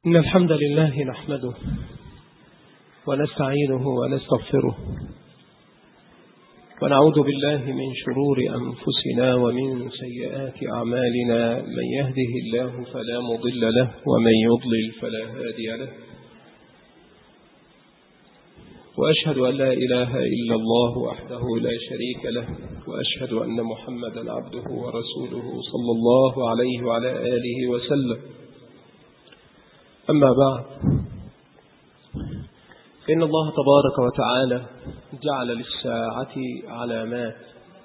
إن الحمد لله نحمده ونستعينه ونستغفره ونعوذ بالله من شرور أنفسنا ومن سيئات أعمالنا. من يهده الله فلا مضل له ومن يضلل فلا هادي له، وأشهد أن لا إله إلا الله وحده لا شريك له، وأشهد أن محمدا عبده ورسوله صلى الله عليه وعلى آله وسلم. أما بعد، فإن الله تبارك وتعالى جعل للساعة علامات،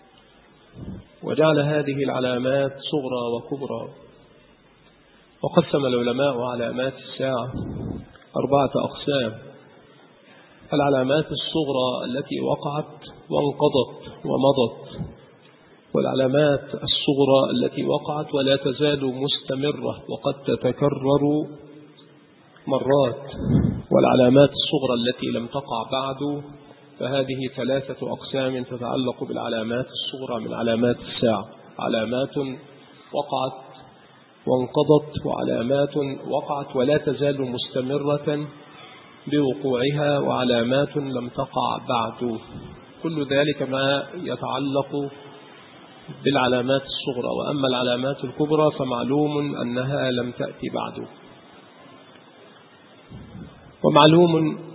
وجعل هذه العلامات صغرى وكبرى، وقسم العلماء علامات الساعة 4 أقسام: العلامات الصغرى التي وقعت وانقضت ومضت، والعلامات الصغرى التي وقعت ولا تزال مستمرة وقد تتكرر مرات، والعلامات الصغرى التي لم تقع بعد. فهذه 3 أقسام تتعلق بالعلامات الصغرى من علامات الساعة: علامات وقعت وانقضت، وعلامات وقعت ولا تزال مستمرة بوقوعها، وعلامات لم تقع بعد. كل ذلك ما يتعلق بالعلامات الصغرى. وأما العلامات الكبرى فمعلوم أنها لم تأتي بعد. ومعلوم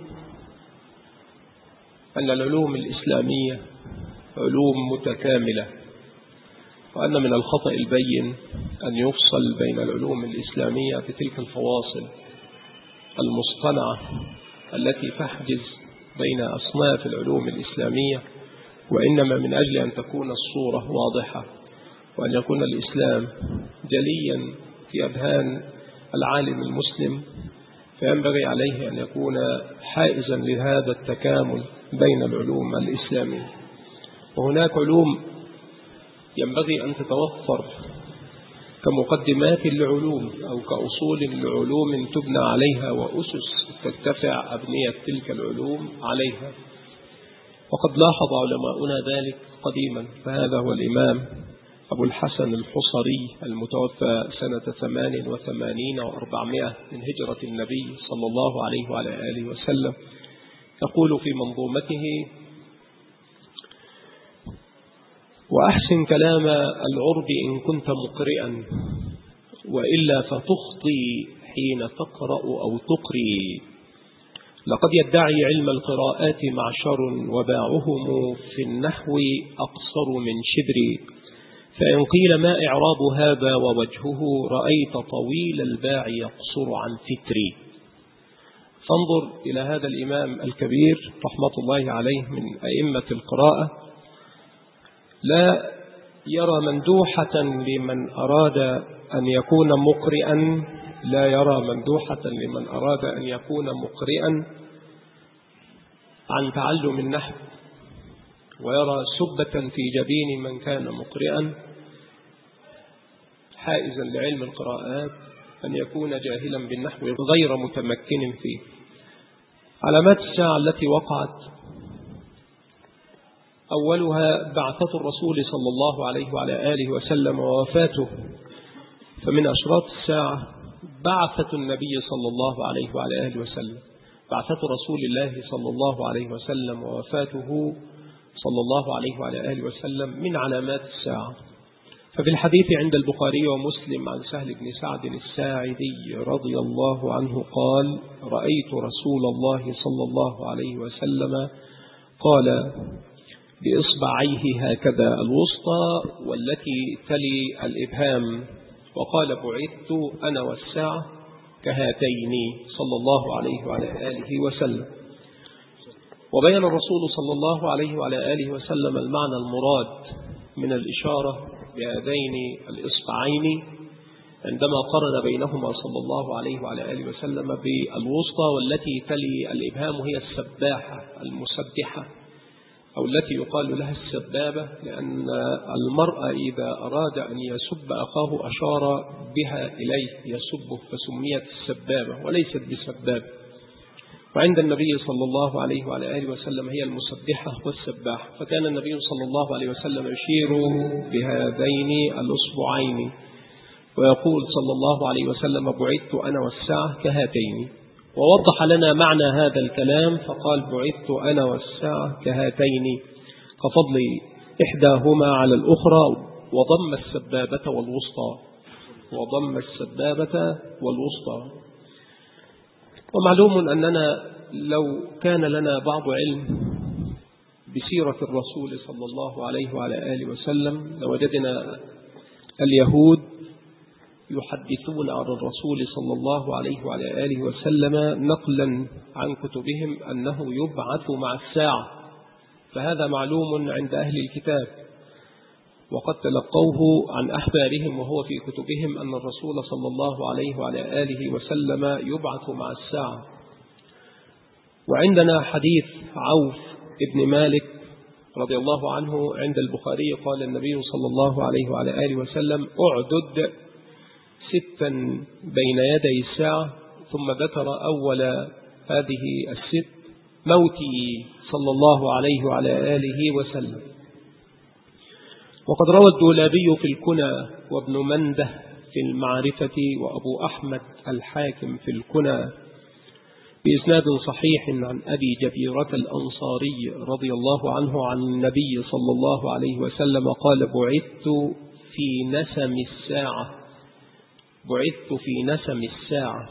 أن العلوم الإسلامية علوم متكاملة، وأن من الخطأ البين أن يفصل بين العلوم الإسلامية في تلك الفواصل المصطنعة التي تحجز بين أصناف العلوم الإسلامية، وإنما من أجل أن تكون الصورة واضحة، وأن يكون الإسلام جليا في أذهان العالم المسلم، فينبغي عليه أن يكون حائزا لهذا التكامل بين العلوم الإسلامية. وهناك علوم ينبغي أن تتوفر كمقدمات للعلوم أو كأصول لعلوم تبنى عليها وأسس ترتفع أبنية تلك العلوم عليها، وقد لاحظ علماؤنا ذلك قديما. فهذا هو الإمام أبو الحسن الحصري المتوفى سنة 88 و400 من هجرة النبي صلى الله عليه وعلى آله وسلم، يقول في منظومته: وأحسن كلام العرب إن كنت مقرئا، وإلا فتخطي حين تقرأ أو تقري. لقد يدعي علم القراءات معشر، وباعهم في النحو أقصر من شبر. فإن قيل ما إعراب هذا ووجهه، رأيت طويل الباع يقصر عن فتري. فانظر إلى هذا الإمام الكبير رحمة الله عليه من أئمة القراءة، لا يرى مندوحة لمن أراد أن يكون مقرئا، لا يرى مندوحة لمن أراد أن يكون مقرئا عن تعلم النحو، ويرى سبة في جبين من كان مقرئا حائزا لعلم القراءات أن يكون جاهلا بالنحو غير متمكن فيه. علامات الساعة التي وقعت: أولها بعثة الرسول صلى الله عليه وعلى آله وسلم ووفاته. فمن أشراط الساعة بعثة النبي صلى الله عليه وعلى آله وسلم، بعثة رسول الله صلى الله عليه وسلم ووفاته صلى الله عليه وعلى آله وسلم من علامات الساعة. ففي الحديث عند البخاري ومسلم عن سهل بن سعد الساعدي رضي الله عنه قال: رأيت رسول الله صلى الله عليه وسلم قال بإصبعيه هكذا الوسطى والتي تلي الإبهام، وقال: بعثت أنا والساعة كهاتين صلى الله عليه وعلى آله وسلم. وبين الرسول صلى الله عليه وعلى آله وسلم المعنى المراد من الإشارة بهذين الإصبعين عندما قرن بينهما صلى الله عليه وعلى آله وسلم بالوسطى والتي تلي الإبهام، هي السباحة المسبحة، أو التي يقال لها السبابة، لأن المرء إذا أراد أن يسب أخاه أشار بها إليه يسبه، فسميت السبابة وليست بسبابة. وعند النبي صلى الله عليه وعلى آله وسلم هي المسبحة والسباحة. فكان النبي صلى الله عليه وسلم يشير بهذين الأصبعين ويقول صلى الله عليه وسلم: بعثت أنا والساعة كهاتين. ووضح لنا معنى هذا الكلام فقال: بعثت أنا والساعة كهاتين، كفضل إحداهما على الأخرى، وضم السبابة والوسطى. ومعلوم أننا لو كان لنا بعض علم بسيرة الرسول صلى الله عليه وعلى آله وسلم لوجدنا اليهود يحدثون عن الرسول صلى الله عليه وعلى آله وسلم نقلا عن كتبهم أنه يبعث مع الساعة، فهذا معلوم عند أهل الكتاب، وقد تلقوه عن أحبارهم وهو في كتبهم أن الرسول صلى الله عليه وعلى آله وسلم يبعث مع الساعة. وعندنا حديث عوف ابن مالك رضي الله عنه عند البخاري، قال النبي صلى الله عليه وعلى آله وسلم: أعدد 6 بين يدي الساعة، ثم ذكر أول هذه 6 موتي صلى الله عليه وعلى آله وسلم. وقد روى الدولابي في الكنى، وابن منده في المعرفة، وأبو أحمد الحاكم في الكنى بإسناد صحيح عن أبي جبيرة الأنصاري رضي الله عنه عن النبي صلى الله عليه وسلم قال: بعثت في نسم الساعة.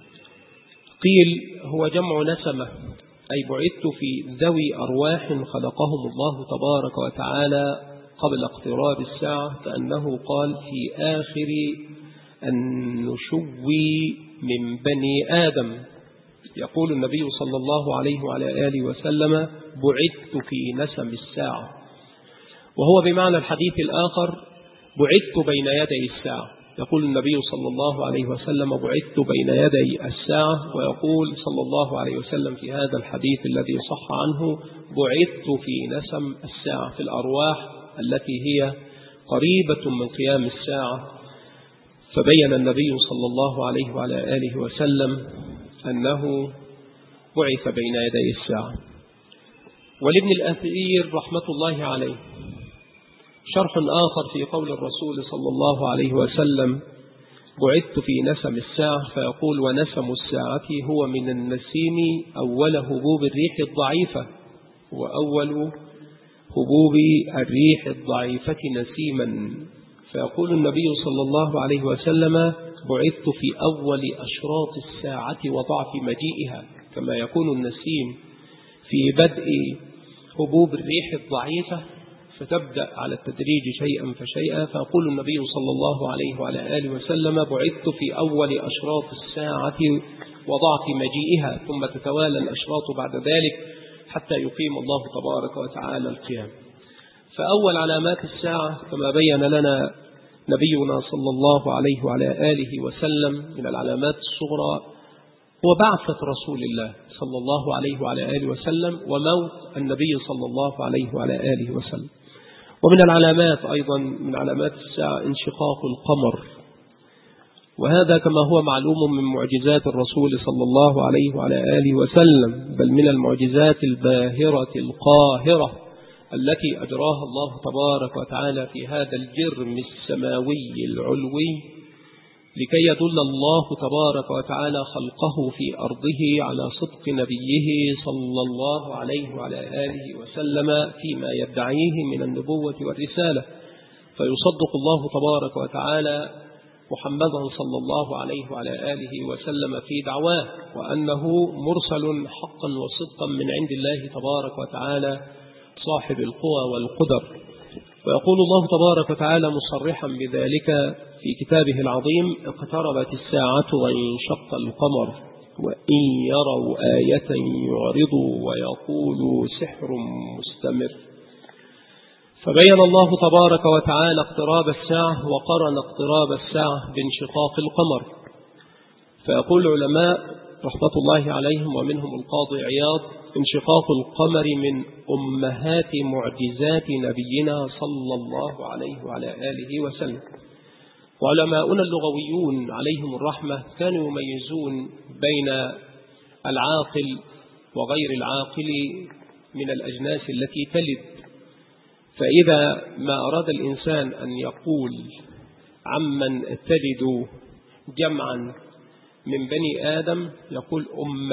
قيل هو جمع نسمة، أي بعثت في ذوي أرواح خلقهم الله تبارك وتعالى قبل اقتراب الساعة، كأنه قال: في آخر النشو من بني آدم. يقول النبي صلى الله عليه وعلى آله وسلم: بعثت في نسم الساعة، وهو بمعنى الحديث الآخر: بعثت بين يدي الساعة. يقول النبي صلى الله عليه وسلم: بعثت بين يدي الساعة، ويقول صلى الله عليه وسلم في هذا الحديث الذي صح عنه: بعثت في نسم الساعة، في الأرواح التي هي قريبة من قيام الساعة. فبين النبي صلى الله عليه وعلى آله وسلم أنه بعث بين يدي الساعة. ولابن الأثير رحمة الله عليه شرح آخر في قول الرسول صلى الله عليه وسلم: بعثت في نسم الساعة، فيقول: ونسم الساعة هو من النسيم أول هبوب الريح الضعيفة، وأول هبوب الريح الضعيفة نسيما. فيقول النبي صلى الله عليه وسلم: بعثت في أول أشراط الساعة وضعف مجيئها، كما يكون النسيم في بدء هبوب الريح الضعيفة فتبدأ على التدريج شيئا فشيئا. فيقول النبي صلى الله عليه وعلى آله وسلم: بعثت في أول أشراط الساعة وضعف مجيئها، ثم تتوالى الأشراط بعد ذلك حتى يقيم الله تبارك وتعالى القيام. فأول علامات الساعة كما بين لنا نبينا صلى الله عليه وعلى آله وسلم من العلامات الصغرى هو بعثة رسول الله صلى الله عليه وعلى آله وسلم وموت النبي صلى الله عليه وعلى آله وسلم. ومن العلامات أيضا من علامات الساعة انشقاق القمر، وهذا كما هو معلوم من معجزات الرسول صلى الله عليه وعلى آله وسلم، بل من المعجزات الباهرة القاهرة التي أجراها الله تبارك وتعالى في هذا الجرم السماوي العلوي، لكي يدل الله تبارك وتعالى خلقه في أرضه على صدق نبيه صلى الله عليه وعلى آله وسلم فيما يدعيه من النبوة والرسالة، فيصدق الله تبارك وتعالى محمدا صلى الله عليه وعلى آله وسلم في دعواه، وأنه مرسل حقا وصدقا من عند الله تبارك وتعالى صاحب القوى والقدر. ويقول الله تبارك وتعالى مصرحا بذلك في كتابه العظيم: اقتربت الساعة وانشق القمر وإن يروا آية يعرضوا ويقولوا سحر مستمر. فبين الله تبارك وتعالى اقتراب الساعة، وقرن اقتراب الساعة بانشقاق القمر. فيقول العلماء رحمة الله عليهم ومنهم القاضي عياض: انشقاق القمر من أمهات معجزات نبينا صلى الله عليه وعلى آله وسلم. وعلماؤنا اللغويون عليهم الرحمة كانوا يميزون بين العاقل وغير العاقل من الأجناس التي تلد. فإذا ما أراد الإنسان أن يقول عمن تلد جمعا من بني آدم يقول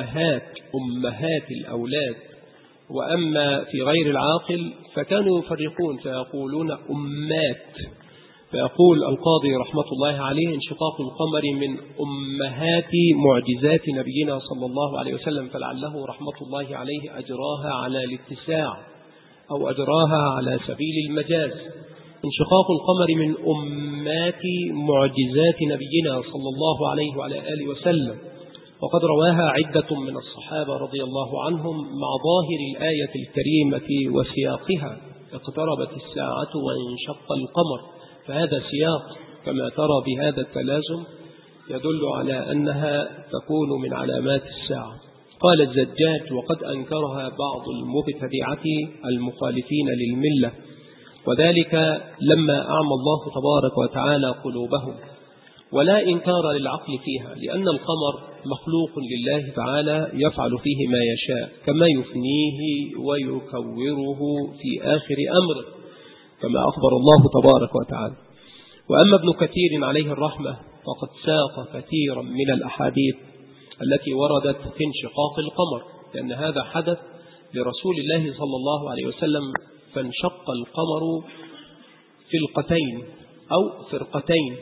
أمهات الأولاد، وأما في غير العاقل فكانوا يفرقون فيقولون أمات. فيقول القاضي رحمة الله عليه: انشقاق القمر من أمهات معجزات نبينا صلى الله عليه وسلم، فلعله رحمة الله عليه أجراها على الاتساع أو أجراها على سبيل المجاز. انشقاق القمر من أمات معجزات نبينا صلى الله عليه وعلى آله وسلم، وقد رواها عدة من الصحابة رضي الله عنهم مع ظاهر الآية الكريمة وسياقها: اقتربت الساعة وانشق القمر. فهذا سياق كما ترى بهذا التلازم يدل على أنها تكون من علامات الساعة. قال الزجاج: وقد أنكرها بعض المبتدعة المخالفين للملة، وذلك لما أعمى الله تبارك وتعالى قلوبهم، ولا إنكار للعقل فيها، لأن القمر مخلوق لله تعالى يفعل فيه ما يشاء، كما يفنيه ويكوره في آخر أمره كما أخبر الله تبارك وتعالى. وأما ابن كثير عليه الرحمة فقد ساق كثيرا من الأحاديث التي وردت في انشقاق القمر، لأن هذا حدث لرسول الله صلى الله عليه وسلم، فانشق القمر فلقتين أو فرقتين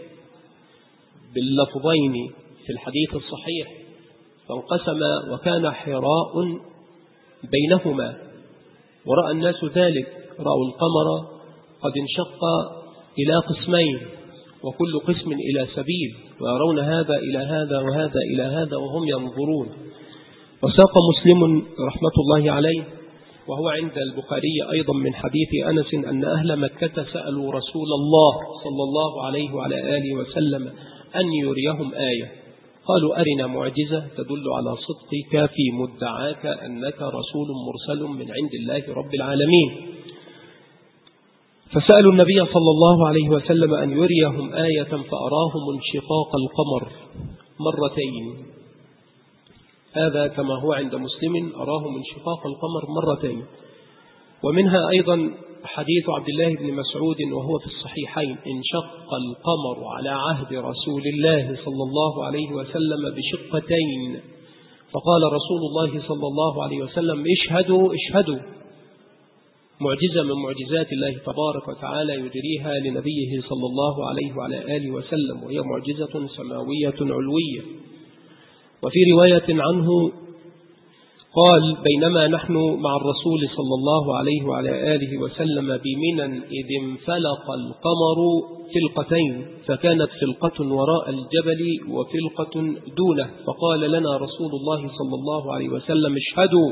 باللفظين في الحديث الصحيح، فانقسم وكان حراء بينهما، ورأى الناس ذلك، رأوا القمر قد انشق إلى قسمين، وكل قسم إلى سبيل، ويرون هذا إلى هذا وهذا إلى هذا وهم ينظرون. وساق مسلم رحمة الله عليه وهو عند البخاري أيضا من حديث أنس أن أهل مكة سألوا رسول الله صلى الله عليه وعلى آله وسلم أن يريهم آية، قالوا: أرنا معجزة تدل على صدقك في مدعاك أنك رسول مرسل من عند الله رب العالمين. فسألوا النبي صلى الله عليه وسلم أن يريهم آية فأراهم انشقاق القمر مرتين. هذا كما هو عند مسلم: أراهم انشقاق القمر مرتين. ومنها أيضا حديث عبد الله بن مسعود وهو في الصحيحين: انشق القمر على عهد رسول الله صلى الله عليه وسلم بشقتين، فقال رسول الله صلى الله عليه وسلم: اشهدوا اشهدوا. معجزة من معجزات الله تبارك وتعالى يجريها لنبيه صلى الله عليه وعلى آله وسلم، وهي معجزة سماوية علوية. وفي رواية عنه قال: بينما نحن مع الرسول صلى الله عليه وعلى آله وسلم بمنى إذ انفلق القمر فلقتين، فكانت فلقة وراء الجبل وفلقة دونه، فقال لنا رسول الله صلى الله عليه وسلم: اشهدوا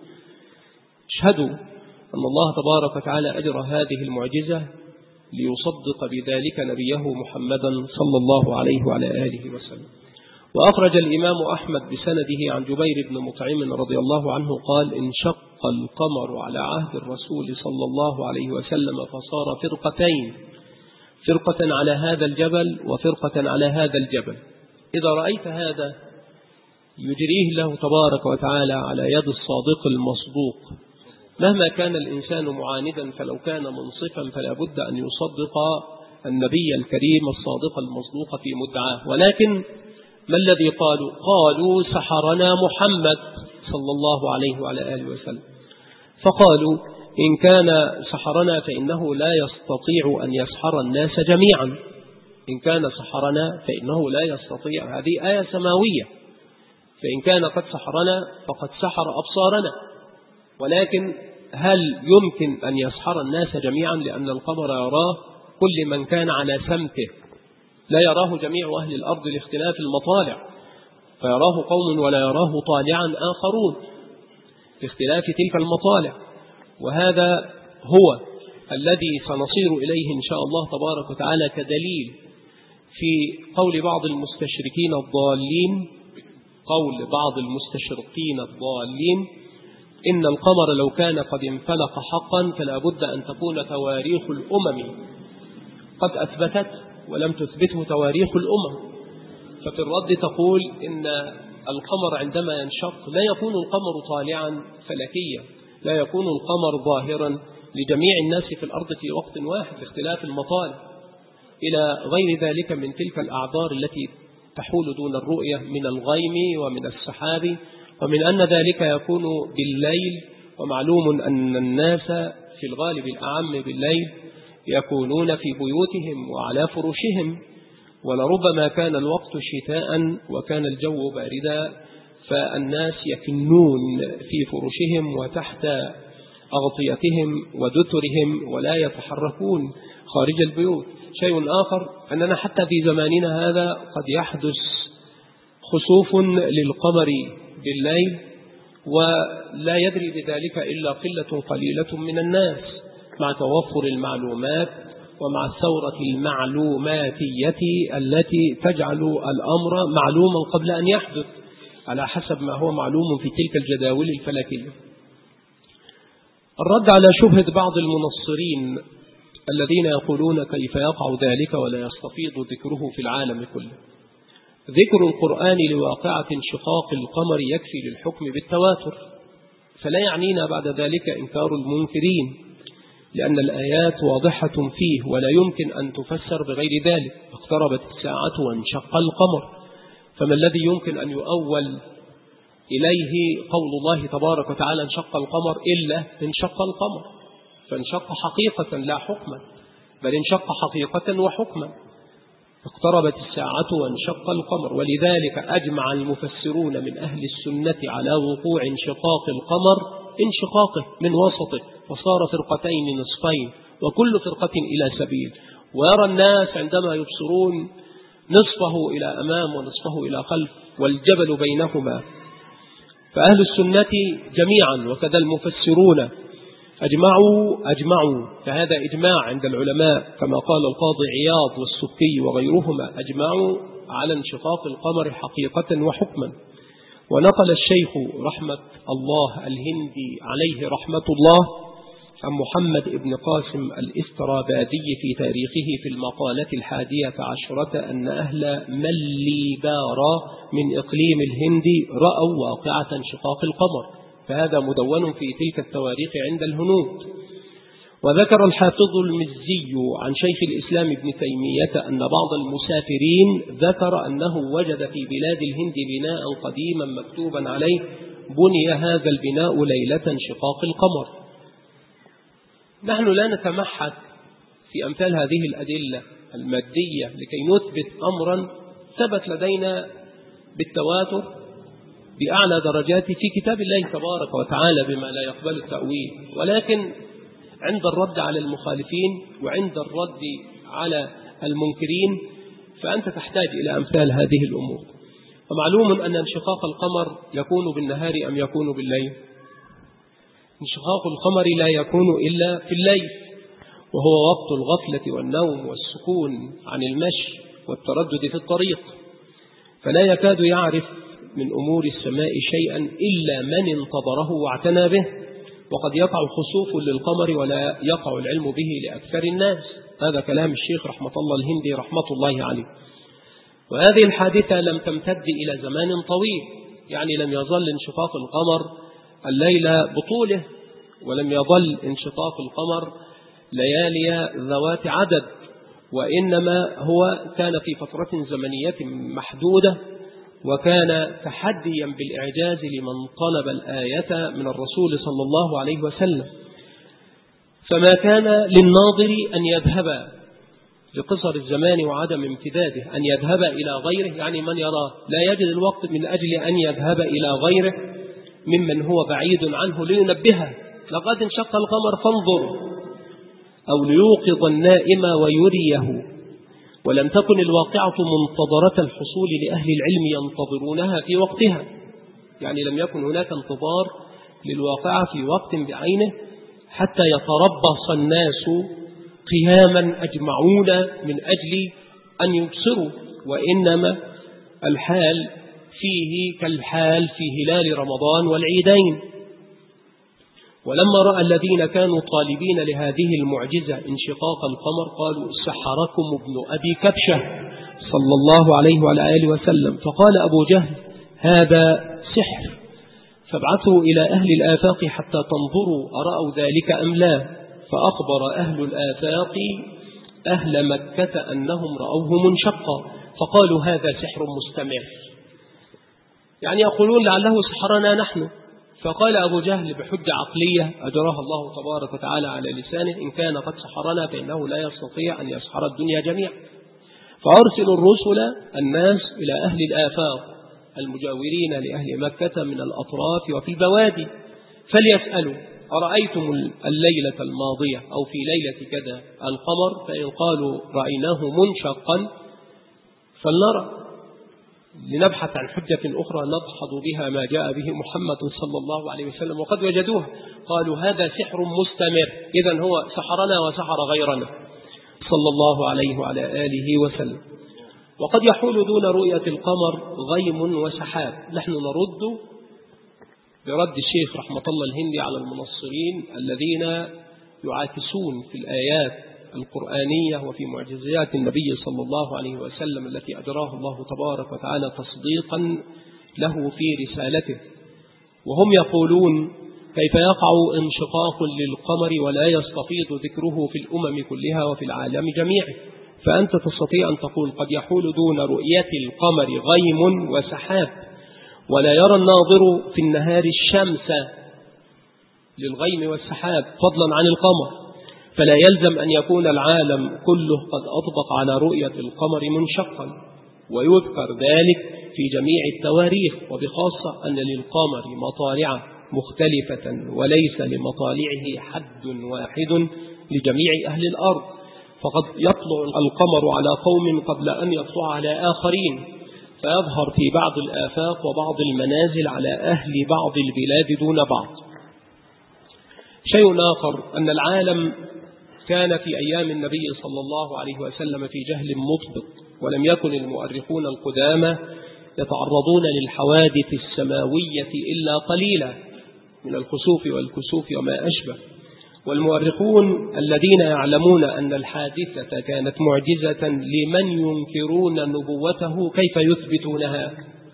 اشهدوا أن الله تبارك وتعالى أجرى هذه المعجزة ليصدق بذلك نبيه محمدا صلى الله عليه وعلى آله وسلم. وأخرج الإمام أحمد بسنده عن جبير بن مطعم رضي الله عنه قال: انشق القمر على عهد الرسول صلى الله عليه وسلم فصار فرقتين، فرقة على هذا الجبل وفرقة على هذا الجبل. إذا رأيت هذا يجريه الله تبارك وتعالى على يد الصادق المصدوق، مهما كان الإنسان معاندا فلو كان منصفا فلا بد أن يصدق النبي الكريم الصادق المصدوق في مدعاه. ولكن ما الذي قالوا؟ قالوا: سحرنا محمد صلى الله عليه وعلى آله وسلم. فقالوا: إن كان سحرنا فإنه لا يستطيع أن يسحر الناس جميعا، إن كان سحرنا فإنه لا يستطيع، هذه آية سماوية، فإن كان قد سحرنا فقد سحر أبصارنا، ولكن هل يمكن أن يسحر الناس جميعا؟ لأن القمر يراه كل من كان على سمته، لا يراه جميع أهل الأرض لاختلاف المطالع، فيراه قوم ولا يراه طالعا آخرون لاختلاف تلك المطالع. وهذا هو الذي سنصير إليه إن شاء الله تبارك وتعالى كدليل في قول بعض المستشركين الضالين، قول بعض المستشرقين الضالين: إن القمر لو كان قد انفلق حقا فلا بد أن تكون تواريخ الأمم قد أثبتت ولم تثبته تواريخ الأمم. ففي الرد تقول إن القمر عندما ينشق لا يكون القمر طالعا فلكيا، لا يكون القمر ظاهرا لجميع الناس في الأرض في وقت واحد لاختلاف المطالع، إلى غير ذلك من تلك الأعذار التي تحول دون الرؤية من الغيم ومن السحاب، ومن أن ذلك يكون بالليل، ومعلوم أن الناس في الغالب الأعم بالليل يكونون في بيوتهم وعلى فرشهم، ولربما كان الوقت شتاء وكان الجو باردا، فالناس يكنون في فرشهم وتحت أغطيتهم ودترهم ولا يتحركون خارج البيوت. شيء آخر أننا حتى في زماننا هذا قد يحدث خسوف للقمر بالليل، ولا يدري بذلك إلا قلة قليلة من الناس، مع توفر المعلومات ومع الثورة المعلوماتية التي تجعل الأمر معلوما قبل أن يحدث على حسب ما هو معلوم في تلك الجداول الفلكية. الرد على شبهة بعض المنصرين الذين يقولون كيف يقع ذلك ولا يستفيض ذكره في العالم كله: ذكر القرآن لواقعة انشقاق القمر يكفي للحكم بالتواتر، فلا يعنينا بعد ذلك إنكار المنكرين، لأن الآيات واضحة فيه ولا يمكن أن تفسر بغير ذلك. اقتربت الساعة وانشق القمر، فما الذي يمكن أن يؤول إليه قول الله تبارك وتعالى انشق القمر إلا انشق القمر، فانشق حقيقة لا حكما، بل انشق حقيقة وحكما. اقتربت الساعة وانشق القمر، ولذلك أجمع المفسرون من أهل السنة على وقوع انشقاق القمر انشقاقه من وسطه، وصار فرقتين نصفين وكل فرقة إلى سبيل. ويرى الناس عندما يبصرون نصفه إلى أمام ونصفه إلى خلف والجبل بينهما. فأهل السنة جميعا وكذا المفسرون أجمعوا، فهذا إجماع عند العلماء كما قال القاضي عياض والسكي وغيرهما، أجمعوا على انشقاق القمر حقيقة وحكما. ونقل الشيخ رحمة الله الهندي عليه رحمة الله عن محمد بن قاسم الاسترابادي في تاريخه في المقالة 11 أن أهل مليبارا من إقليم الهند رأوا واقعة انشقاق القمر، فهذا مدون في تلك التواريخ عند الهنود. وذكر الحافظ المزي عن شيخ الإسلام ابن تيمية أن بعض المسافرين ذكر أنه وجد في بلاد الهند بناء قديما مكتوبا عليه بني هذا البناء ليلة انشقاق القمر. نحن لا نتمحك في أمثال هذه الأدلة المادية لكي نثبت أمرا ثبت لدينا بالتواتر بأعلى درجات في كتاب الله تبارك وتعالى بما لا يقبل التأويل، ولكن عند الرد على المخالفين وعند الرد على المنكرين فأنت تحتاج إلى أمثال هذه الأمور. ومعلوم أن انشقاق القمر يكون بالنهار أم يكون بالليل؟ انشقاق القمر لا يكون إلا في الليل، وهو وقت الغفلة والنوم والسكون عن المشي والتردد في الطريق، فلا يكاد يعرف من أمور السماء شيئا إلا من انتظره واعتنى به. وقد يقع خسوف للقمر ولا يقع العلم به لأكثر الناس. هذا كلام الشيخ رحمة الله الهندي رحمة الله عليه. وهذه الحادثة لم تمتد إلى زمان طويل، يعني لم يظل انشقاق القمر الليل بطوله، ولم يظل انشقاق القمر ليالي ذوات عدد، وإنما هو كان في فترة زمنية محدودة، وكان تحديا بالإعجاز لمن طلب الآية من الرسول صلى الله عليه وسلم. فما كان للناظر أن يذهب لقصر الزمان وعدم امتداده أن يذهب إلى غيره، يعني من يراه لا يجد الوقت من أجل أن يذهب إلى غيره ممن هو بعيد عنه لينبهه لقد انشق القمر فانظر، أو ليوقظ النائم ويريه. ولم تكن الواقعة منتظرة الحصول لأهل العلم ينتظرونها في وقتها، يعني لم يكن هناك انتظار للواقعة في وقت بعينه حتى يتربص الناس قياما أجمعون من أجل أن يبصروا، وإنما الحال فيه كالحال في هلال رمضان والعيدين. ولما رأى الذين كانوا طالبين لهذه المعجزة انشقاق القمر قالوا سحركم ابن أبي كبشة صلى الله عليه وعلى آله وسلم. فقال أبو جهل هذا سحر، فابعثوا إلى أهل الآفاق حتى تنظروا أرأوا ذلك أم لا. فأخبر أهل الآفاق أهل مكة أنهم رأوه منشقا فقالوا هذا سحر مستمر، يعني يقولون لعله سحرنا نحن. فقال أبو جهل بحجة عقلية أجراها الله تبارك وتعالى على لسانه: إن كان قد سحرنا فإنه لا يستطيع أن يسحر الدنيا جميعا. فأرسلوا الرسل الناس إلى أهل الآفاق المجاورين لأهل مكة من الأطراف وفي البوادي فليسألوا: أرأيتم الليلة الماضية أو في ليلة كذا القمر؟ فإن قالوا رأيناه منشقا فلنرى، لنبحث عن حجة أخرى نضحض بها ما جاء به محمد صلى الله عليه وسلم. وقد وجدوها قالوا هذا سحر مستمر، إذن هو سحرنا وسحر غيرنا صلى الله عليه وعلى آله وسلم. وقد يحول دون رؤية القمر غيم وسحاب. نحن نرد برد الشيخ رحمة الله الهندي على المنصرين الذين يعاكسون في الآيات القرآنية وفي معجزات النبي صلى الله عليه وسلم التي أجراها الله تبارك وتعالى تصديقا له في رسالته، وهم يقولون: كيف يقع انشقاق للقمر ولا يستفيض ذكره في الأمم كلها وفي العالم جميعه؟ فأنت تستطيع أن تقول قد يحول دون رؤية القمر غيم وسحاب، ولا يرى الناظر في النهار الشمس للغيم والسحاب فضلا عن القمر، فلا يلزم أن يكون العالم كله قد أطبق على رؤية القمر منشقا. ويذكر ذلك في جميع التواريخ، وبخاصة أن للقمر مطالع مختلفة وليس لمطالعه حد واحد لجميع أهل الأرض، فقد يطلع القمر على قوم قبل أن يطلع على آخرين، فيظهر في بعض الآفاق وبعض المنازل على أهل بعض البلاد دون بعض. شيء آخر أن العالم كان في أيام النبي صلى الله عليه وسلم في جهل مطبق، ولم يكن المؤرخون القدامى يتعرضون للحوادث السماوية إلا قليلا من الخسوف والكسوف وما أشبه. والمؤرخون الذين يعلمون أن الحادثة كانت معجزة لمن ينكرون نبوته كيف يثبتونها؟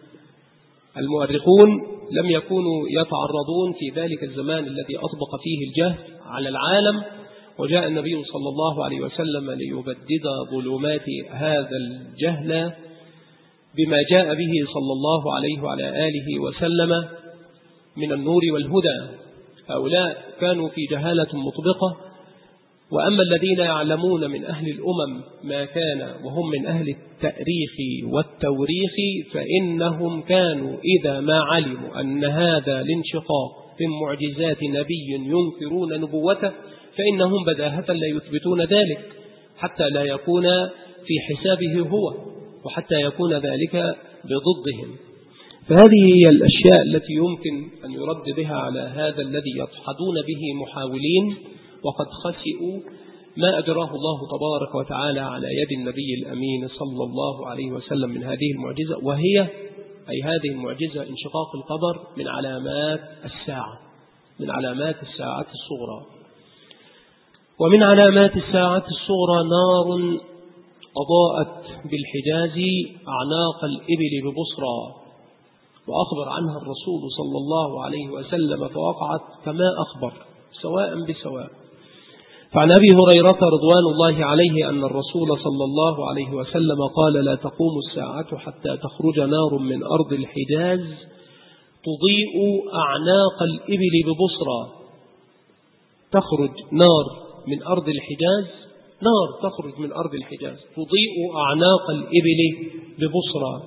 المؤرخون لم يكونوا يتعرضون في ذلك الزمان الذي أطبق فيه الجهل على العالم، وجاء النبي صلى الله عليه وسلم ليبدد ظلمات هذا الجهل بما جاء به صلى الله عليه وعلى آله وسلم من النور والهدى. هؤلاء كانوا في جهالة مطبقة. وأما الذين يعلمون من أهل الأمم ما كان وهم من أهل التأريخ والتوريخ، فإنهم كانوا إذا ما علموا أن هذا الانشقاق من معجزات نبي ينكرون نبوته فإنهم بداهة لا يثبتون ذلك حتى لا يكون في حسابه هو، وحتى يكون ذلك بضدهم. فهذه هي الأشياء التي يمكن أن يرد بها على هذا الذي يضحدون به محاولين، وقد خسئوا ما أجراه الله تبارك وتعالى على يد النبي الأمين صلى الله عليه وسلم من هذه المعجزة، وهي أي هذه المعجزة انشقاق القمر من علامات الساعة، من علامات الساعة الصغرى. ومن علامات الساعة الصغرى نار أضاءت بالحجاز أعناق الإبل ببصرى، وأخبر عنها الرسول صلى الله عليه وسلم فوقعت كما أخبر سواء بسواء. فعن أبي هريرة رضوان الله عليه أن الرسول صلى الله عليه وسلم قال: لا تقوم الساعة حتى تخرج نار من أرض الحجاز تضيء أعناق الإبل ببصرى. تخرج نار من أرض الحجاز، نار تخرج من أرض الحجاز تضيء أعناق الإبل ببصرى.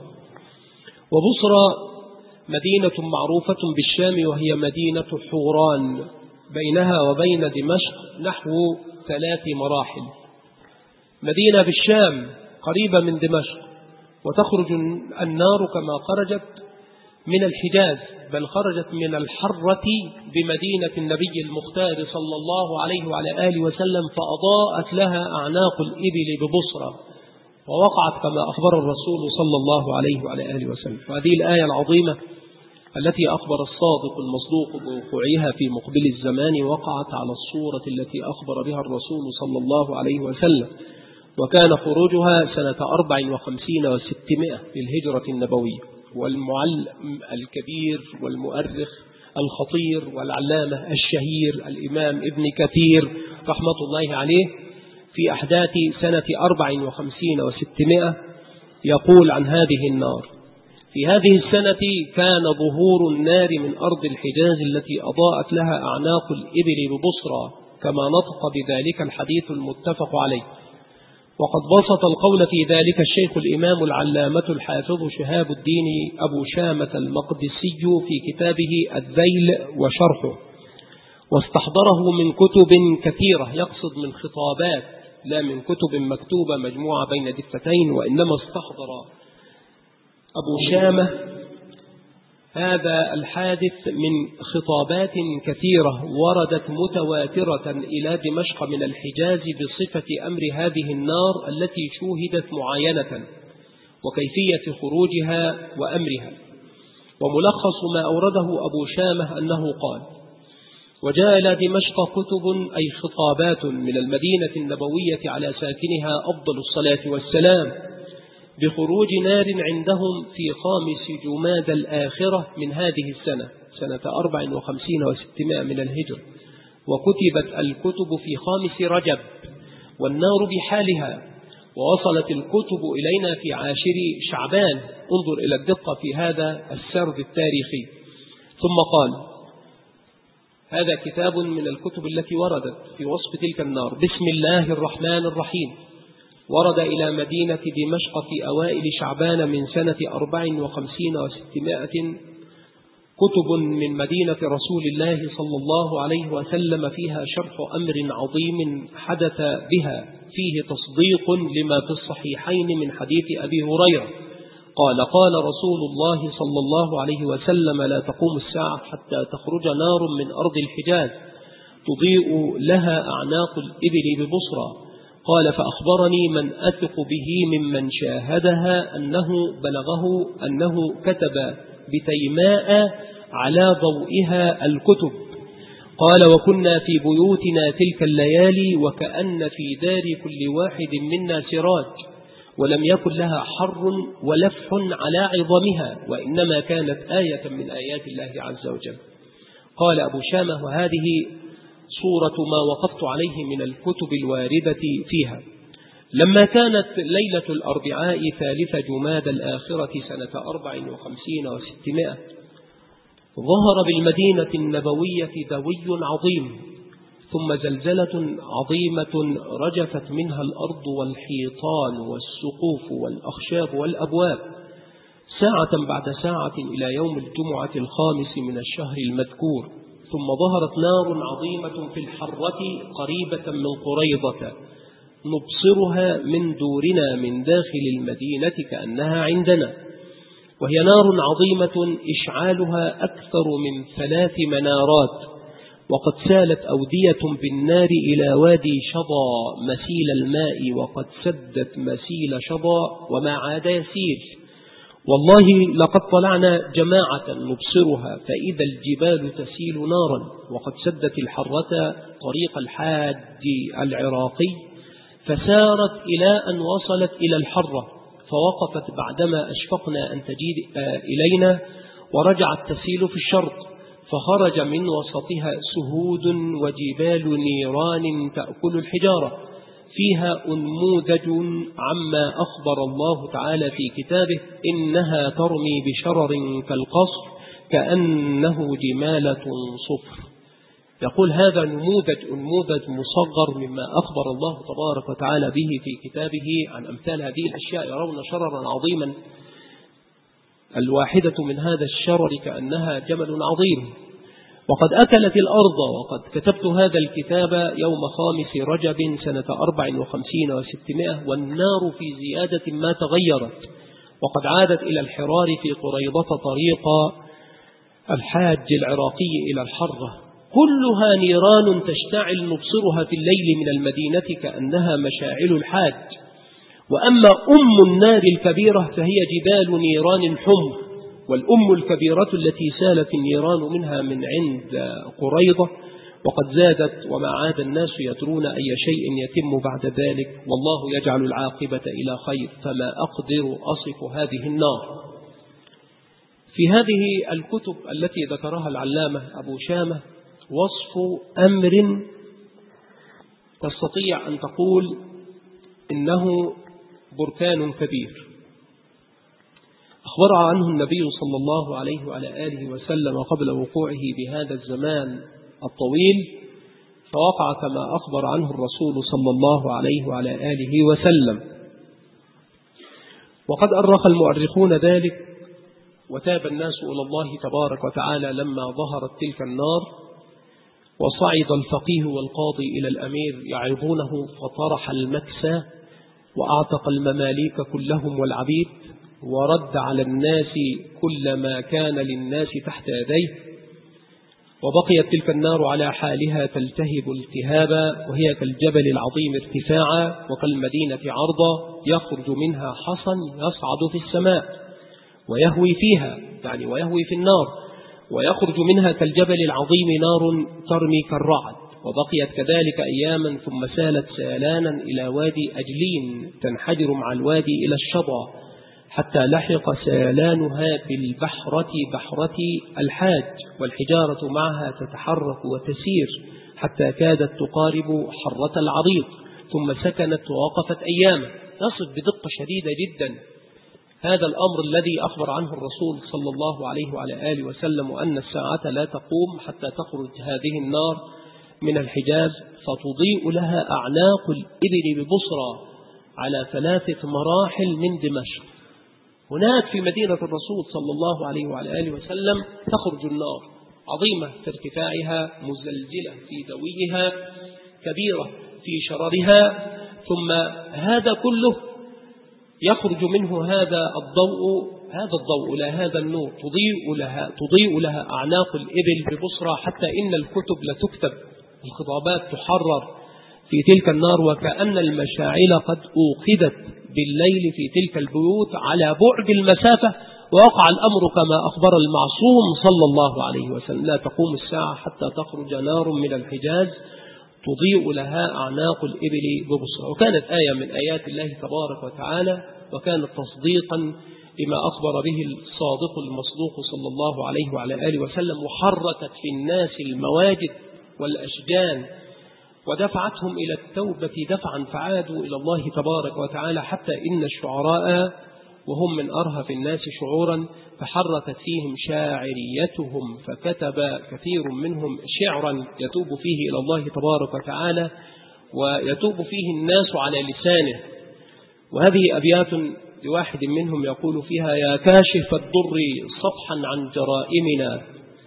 وبصرى مدينة معروفة بالشام، وهي مدينة حوران، بينها وبين دمشق نحو 3 مراحل. مدينة بالشام قريبة من دمشق، وتخرج النار كما خرجت من الحجاز، بل خرجت من الحرة بمدينة النبي المختار صلى الله عليه وعلى آله وسلم، فأضاءت لها أعناق الإبل ببصرى، ووقعت كما أخبر الرسول صلى الله عليه وعلى آله وسلم. وهذه الآية العظيمة التي أخبر الصادق المصدوق بوقوعها في مقبل الزمان وقعت على الصورة التي أخبر بها الرسول صلى الله عليه وسلم، وكان خروجها سنة 54 و600 للهجرة النبوية. والمعلم الكبير والمؤرخ الخطير والعلامة الشهير الإمام ابن كثير رحمة الله عليه في أحداث سنة 54 و600 يقول عن هذه النار: في هذه السنة كان ظهور النار من أرض الحجاز التي أضاءت لها أعناق الإبل ببصرى، كما نطق بذلك الحديث المتفق عليه. وقد بسط القول في ذلك الشيخ الإمام العلامة الحافظ شهاب الدين أبو شامة المقدسي في كتابه الذيل وشرحه، واستحضره من كتب كثيرة، يقصد من خطابات لا من كتب مكتوبة مجموعة بين دفتين، وإنما استحضر أبو شامة هذا الحادث من خطابات كثيرة وردت متواترة إلى دمشق من الحجاز بصفة أمر هذه النار التي شوهدت معاينة وكيفية خروجها وأمرها. وملخص ما أورده أبو شامة أنه قال: وجاء إلى دمشق كتب أي خطابات من المدينة النبوية على ساكنها أفضل الصلاة والسلام بخروج نار عندهم في 5 جماد الآخرة من هذه السنة، سنة 54 و600 من الهجر، وكتبت الكتب في 5 رجب والنار بحالها، ووصلت الكتب إلينا في 10 شعبان. انظر إلى الدقة في هذا السرد التاريخي. ثم قال: هذا كتاب من الكتب التي وردت في وصف تلك النار. بسم الله الرحمن الرحيم. ورد إلى مدينة دمشق في أوائل شعبان من سنة 54 و600 كتب من مدينة رسول الله صلى الله عليه وسلم فيها شرح أمر عظيم حدث بها، فيه تصديق لما في الصحيحين من حديث أبي هريرة قال: قال رسول الله صلى الله عليه وسلم: لا تقوم الساعة حتى تخرج نار من أرض الحجاز تضيء لها أعناق الإبل ببصرى. قال: فأخبرني من أثق به ممن شاهدها أنه بلغه أنه كتب بتيماء على ضوئها الكتب. قال: وكنا في بيوتنا تلك الليالي وكأن في دار كل واحد منا سراج، ولم يكن لها حر ولفح على عظمها، وإنما كانت آية من آيات الله عز وجل. قال أبو شامة: وهذه صورة ما وقفت عليه من الكتب الواردة فيها. لما كانت ليلة الأربعاء 3 جماد الآخرة سنة 54 و600 ظهر بالمدينة النبوية دوي عظيم، ثم زلزلة عظيمة رجفت منها الأرض والحيطان والسقوف والأخشاب والأبواب، ساعة بعد ساعة إلى يوم الجمعة 5 من الشهر المذكور. ثم ظهرت نار عظيمة في الحرة قريبة من قريضة نبصرها من دورنا من داخل المدينة كأنها عندنا، وهي نار عظيمة إشعالها أكثر من 3 منارات، وقد سالت أودية بالنار إلى وادي شظى مسيل الماء، وقد سدت مسيل شظى وما عاد يسيل. والله لقد طلعنا جماعة نبصرها فإذا الجبال تسيل نارا، وقد سدت الحرة طريق الحاج العراقي فسارت إلى أن وصلت إلى الحرة، فوقفت بعدما أشفقنا أن تجيء إلينا، ورجعت تسيل في الشرق، فخرج من وسطها سهود وجبال نيران تأكل الحجارة، فيها أنموذج عما أخبر الله تعالى في كتابه: إنها ترمي بشرر كالقصر كأنه جمالة صفر. يقول هذا نموذج مصغر مما أخبر الله تبارك وتعالى به في كتابه عن أمثال هذه الأشياء. يرون شررا عظيما، الواحدة من هذا الشرر كأنها جمل عظيم. وقد أكلت الأرض. وقد كتبت هذا الكتاب يوم 5 رجب سنة 54 و600، والنار في زيادة ما تغيرت، وقد عادت إلى الحرار في قريضة طريق الحاج العراقي إلى الحرة، كلها نيران تشتعل نبصرها في الليل من المدينة كأنها مشاعل الحاج. وأما النار الكبيرة فهي جبال نيران حمر، والأم الكبيرة التي سالت النيران منها من عند قريضة، وقد زادت وما عاد الناس يدرون أي شيء يتم بعد ذلك، والله يجعل العاقبة إلى خير، فما أقدر أصف هذه النار. في هذه الكتب التي ذكرها العلامة أبو شامة وصف أمر تستطيع أن تقول إنه بركان كبير أخبر عنه النبي صلى الله عليه وعلى آله وسلم قبل وقوعه بهذا الزمان الطويل، فوقع كما أخبر عنه الرسول صلى الله عليه وعلى آله وسلم. وقد أرخ المؤرخون ذلك، وتاب الناس إلى الله تبارك وتعالى لما ظهرت تلك النار، وصعد الفقيه والقاضي إلى الأمير يعظونه، فطرح المكسى وأعتق المماليك كلهم والعبيد، ورد على الناس كل ما كان للناس تحت يديه، وبقيت تلك النار على حالها تلتهب التهابا، وهي كالجبل العظيم ارتفاعا وكالمدينة عرضا، يخرج منها حصى يصعد في السماء ويهوي فيها، يعني ويهوي في النار، ويخرج منها كالجبل العظيم نار ترمي كالرعد. وبقيت كذلك أياما ثم سالت سيلانا إلى وادي أجلين تنحدر مع الوادي إلى الشضى، حتى لحق سيلانها بالبحرة بحرة الحاج، والحجارة معها تتحرك وتسير حتى كادت تقارب حرة العريق، ثم سكنت ووقفت أياما. يصف بدقة شديدة جدا هذا الأمر الذي أخبر عنه الرسول صلى الله عليه وعلى آله وسلم، وأن الساعة لا تقوم حتى تخرج هذه النار من الحجاز فتضيء لها أعناق الإبل ببصرى على 3 مراحل من دمشق. هناك في مدينة الرسول صلى الله عليه وعلى آله وسلم تخرج النار عظيمة في ارتفاعها، مزلزلة في دويها، كبيرة في شررها، ثم هذا كله يخرج منه هذا الضوء لا هذا النور، تضيء لها أعناق الإبل ببصرى، حتى إن الكتب لتكتب، الخطابات تحرر في تلك النار، وكأن المشاعل قد أوقدت بالليل في تلك البيوت على بعد المسافة. ووقع الأمر كما أخبر المعصوم صلى الله عليه وسلم: لا تقوم الساعة حتى تخرج نار من الحجاز تضيء لها أعناق الإبل ببصرى. وكانت آية من آيات الله تبارك وتعالى، وكانت تصديقا لما أخبر به الصادق المصدوق صلى الله عليه وعلى آله وسلم، وحركت في الناس المواجد والأشجان ودفعتهم إلى التوبة دفعا، فعادوا إلى الله تبارك وتعالى، حتى إن الشعراء وهم من أرهف الناس شعورا تحركت فيهم شاعريتهم، فكتب كثير منهم شعرا يتوب فيه إلى الله تبارك وتعالى، ويتوب فيه الناس على لسانه. وهذه أبيات لواحد منهم يقول فيها: يا كاشف الضر صفحا عن جرائمنا،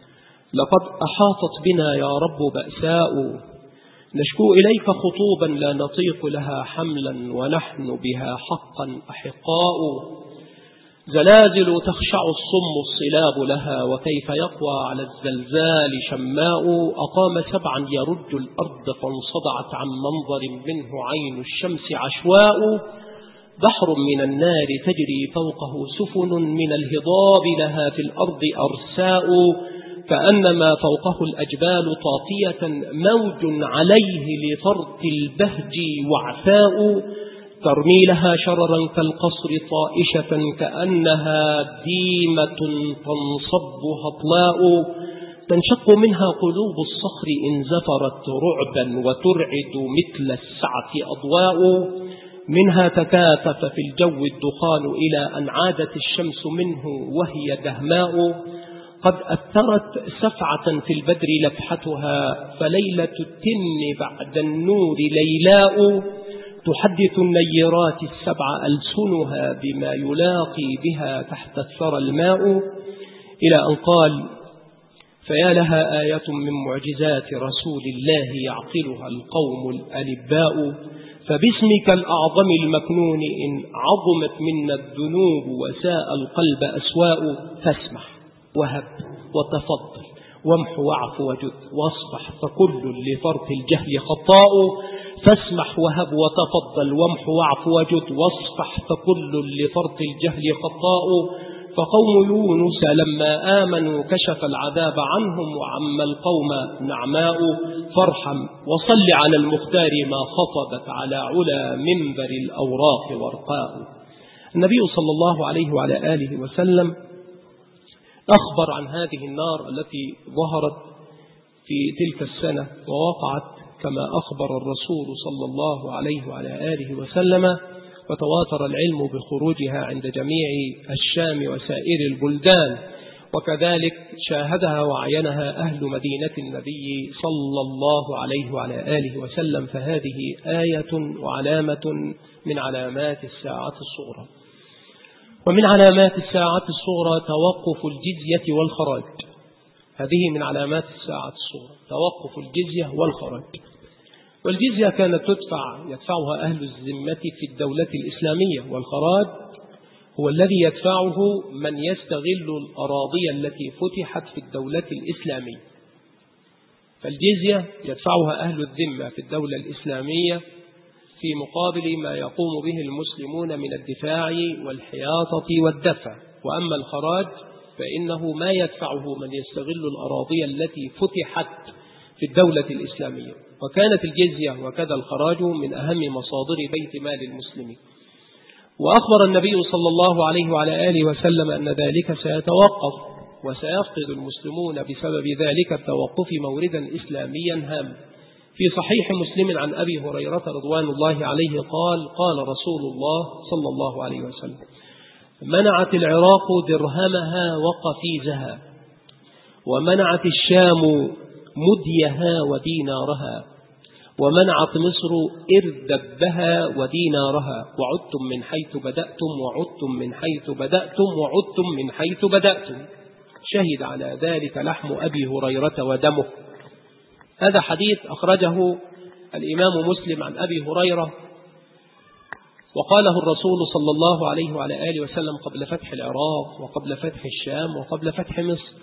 لقد أحاطت بنا يا رب بأساء، نشكو إليك خطوبا لا نطيق لها حملا، ونحن بها حقا أحقاء، زلازل تخشع الصم الصلاب لها، وكيف يقوى على الزلزال شماء، أقام 7 يرج الأرض فانصدعت عن منظر منه عين الشمس عشواء، بحر من النار تجري فوقه سفن، من الهضاب لها في الأرض أرساء، كأنما فوقه الأجبال طافية، موج عليه لفرط البهج وعثاء، ترمي لها شررا كالقصر طائشة، كأنها ديمة تنصب هطلاء، تنشق منها قلوب الصخر إن زفرت رعبا، وترعد مثل السعة أضواء، منها تكاثف في الجو الدخان، إلى أن عادت الشمس منه وهي دهماء، قد أثرت سفعة في البدر لفحتها، فليلة التن بعد النور ليلاء، تحدث النيرات 7 ألسنها، بما يلاقي بها تحت الثرى الماء، إلى أن قال: فيا لها آية من معجزات رسول الله يعقلها القوم الألباء، فباسمك الأعظم المكنون إن عظمت منا الذنوب وساء القلب أسواء، فاسمح وهب وتفضل وامح واعف وجد واصفح، فكل لفرط الجهل خطاء، فاسمح وهب وتفضل وامح واعف وجد واصفح، فكل لفرط الجهل خطاء، فقوم يونس لما آمنوا كشف العذاب عنهم، وعم القوم نعماء، فارحم وصل على المختار ما خطبت على علا منبر الأوراق ورقاء. النبي صلى الله عليه وعلى آله وسلم أخبر عن هذه النار التي ظهرت في تلك السنة ووقعت كما أخبر الرسول صلى الله عليه وعلى آله وسلم، وتواتر العلم بخروجها عند جميع الشام وسائر البلدان، وكذلك شاهدها وعينها أهل مدينة النبي صلى الله عليه وعلى آله وسلم. فهذه آية وعلامة من علامات الساعة الصغرى. ومن علامات الساعة الصغرى توقف الجزية والخراج. هذه من علامات الساعة الصغرى، توقف الجزية والخراج. والجزية كانت يدفعها أهل الذمة في الدولة الإسلامية، والخراج هو الذي يدفعه من يستغل الأراضي التي فتحت في الدولة الإسلامية. فالجزية يدفعها أهل الذمة في الدولة الإسلامية في مقابل ما يقوم به المسلمون من الدفاع والحياطة والدفع. وأما الخراج فإنه ما يدفعه من يستغل الأراضي التي فتحت في الدولة الإسلامية. وكانت الجزية وكذا الخراج من أهم مصادر بيت مال المسلمين. وأخبر النبي صلى الله عليه وعلى آله وسلم أن ذلك سيتوقف، وسيفقد المسلمون بسبب ذلك التوقف موردا إسلاميا هاما. في صحيح مسلم عن أبي هريرة رضوان الله عليه قال: قال رسول الله صلى الله عليه وسلم: منعت العراق درهمها وقفيزها، ومنعت الشام مديها ودينارها، ومنعت مصر إردبها ودينارها، وعدتم من حيث بدأتم، وعدتم من حيث بدأتم، وعدتم من حيث بدأتم. شهد على ذلك لحم أبي هريرة ودمه. هذا حديث أخرجه الإمام مسلم عن أبي هريرة، وقاله الرسول صلى الله عليه وعلى آله وسلم قبل فتح العراق وقبل فتح الشام وقبل فتح مصر،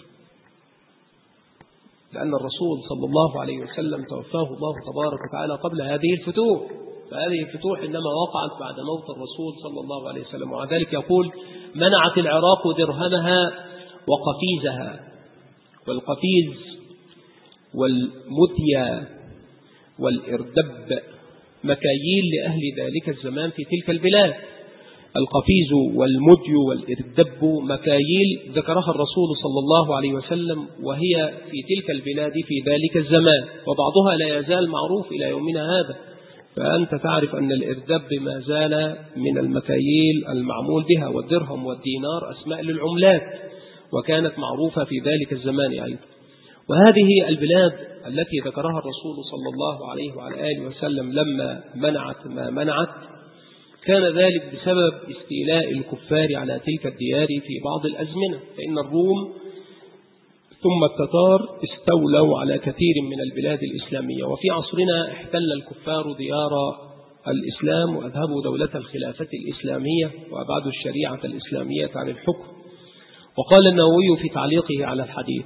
لأن الرسول صلى الله عليه وسلم توفاه الله تبارك وتعالى قبل هذه الفتوح. فهذه الفتوح إنما وقعت بعد موت الرسول صلى الله عليه وسلم. وعلى ذلك يقول: منعت العراق درهمها وقفيزها. والقفيز والمديا والإردب مكاييل لأهل ذلك الزمان في تلك البلاد. القفيز والمدي والإردب مكاييل ذكرها الرسول صلى الله عليه وسلم، وهي في تلك البلاد في ذلك الزمان، وبعضها لا يزال معروف إلى يومنا هذا. فأنت تعرف أن الإردب ما زال من المكاييل المعمول بها، والدرهم والدينار أسماء للعملات، وكانت معروفة في ذلك الزمان أيضا. وهذه البلاد التي ذكرها الرسول صلى الله عليه وعلى آله وسلم لما منعت ما منعت، كان ذلك بسبب استيلاء الكفار على تلك الديار في بعض الأزمنة. فإن الروم ثم التتار استولوا على كثير من البلاد الإسلامية، وفي عصرنا احتل الكفار ديار الإسلام وأذهبوا دولة الخلافة الإسلامية وأبعدوا الشريعة الإسلامية عن الحكم. وقال النووي في تعليقه على الحديث: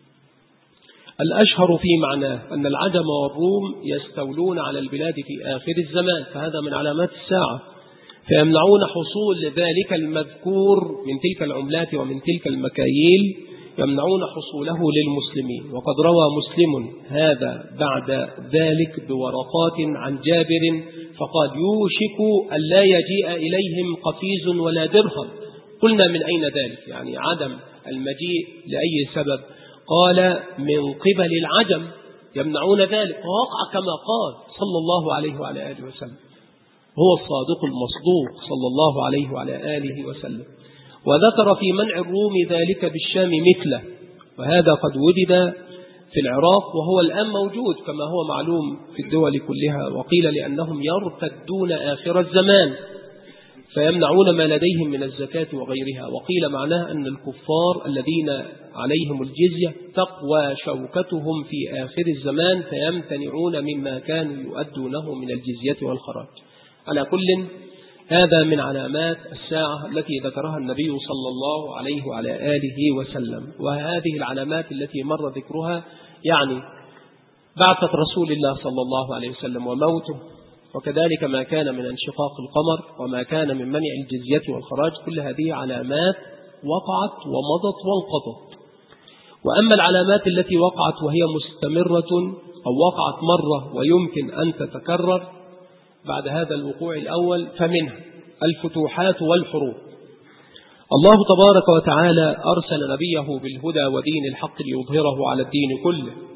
الأشهر في معناه أن العجم والروم يستولون على البلاد في آخر الزمان، فهذا من علامات الساعة، فيمنعون حصول ذلك المذكور من تلك العملات ومن تلك المكاييل، يمنعون حصوله للمسلمين. وقد روى مسلم هذا بعد ذلك بورقات عن جابر فقال: يوشك أن لا يجيء إليهم قفيز ولا درهم. قلنا: من أين ذلك؟ يعني عدم المجيء لأي سبب؟ قال: من قبل العجم يمنعون ذلك. ووقع كما قال صلى الله عليه وعلى آله وسلم، هو الصادق المصدوق صلى الله عليه وعلى آله وسلم. وذكر في منع الروم ذلك بالشام مثله، وهذا قد وجد في العراق وهو الآن موجود كما هو معلوم في الدول كلها. وقيل لأنهم يرتدون آخر الزمان فيمنعون ما لديهم من الزكاة وغيرها. وقيل معناه أن الكفار الذين عليهم الجزية تقوى شوكتهم في آخر الزمان فيمتنعون مما كانوا يؤدونه من الجزية والخراج. على كل، هذا من علامات الساعة التي ذكرها النبي صلى الله عليه وعلى آله وسلم. وهذه العلامات التي مر ذكرها يعني بعثة رسول الله صلى الله عليه وسلم وموته، وكذلك ما كان من انشقاق القمر وما كان من منع الجزية والخراج، كل هذه علامات وقعت ومضت وانقضت. وأما العلامات التي وقعت وهي مستمرة أو وقعت مرة ويمكن أن تتكرر بعد هذا الوقوع الأول، فمنها الفتوحات والحروب. الله تبارك وتعالى أرسل نبيه بالهدى ودين الحق ليظهره على الدين كله،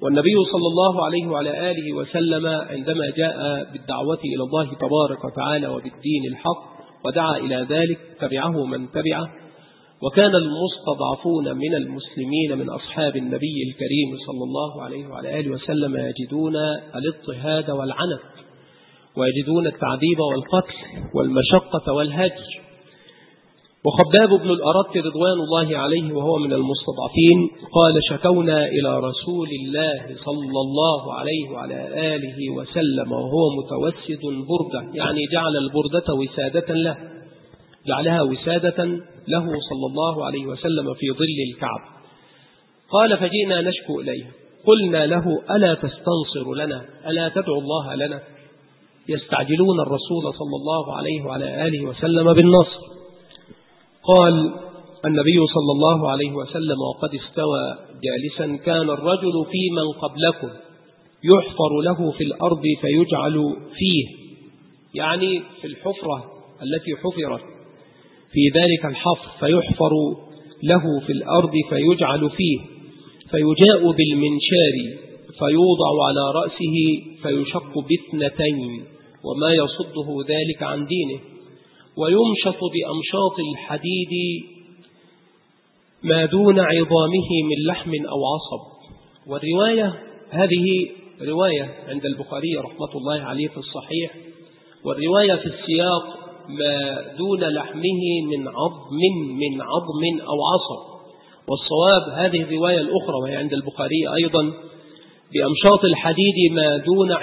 والنبي صلى الله عليه وعلى آله وسلم عندما جاء بالدعوة إلى الله تبارك وتعالى وبالدين الحق ودعا إلى ذلك تبعه من تبعه، وكان المستضعفون من المسلمين من أصحاب النبي الكريم صلى الله عليه وعلى آله وسلم يجدون الاضطهاد والعنت، ويجدون التعذيب والقتل والمشقة والهجر. وخباب بن الأرت رضوان الله عليه وهو من المستضعفين قال: شكونا إلى رسول الله صلى الله عليه وعلى آله وسلم وهو متوسد بردة، يعني جعل البردة وسادة له، جعلها وسادة له صلى الله عليه وسلم في ظل الكعب. قال: فجئنا نشكو إليه، قلنا له: ألا تستنصر لنا، ألا تدعو الله لنا؟ يستعجلون الرسول صلى الله عليه وعلى آله وسلم بالنصر. قال النبي صلى الله عليه وسلم وقد استوى جالسا: كان الرجل في من قبلكم يحفر له في الأرض فيجعل فيه، يعني في الحفرة التي حفرت في ذلك الحفر، فيحفر له في الأرض فيجعل فيه، فيجاء بالمنشار فيوضع على رأسه فيشق باثنتين، وما يصده ذلك عن دينه، ويمشط بأمشاط الحديد ما دون عظامه من لحم أو عصب. والرواية هذه رواية عند البخاري رحمة الله عليه في الصحيح، والرواية في السياق ما دون لحمه من عظم أو عصب، والصواب هذه الرواية الأخرى وهي عند البخاري أيضا بأمشاط الحديد ما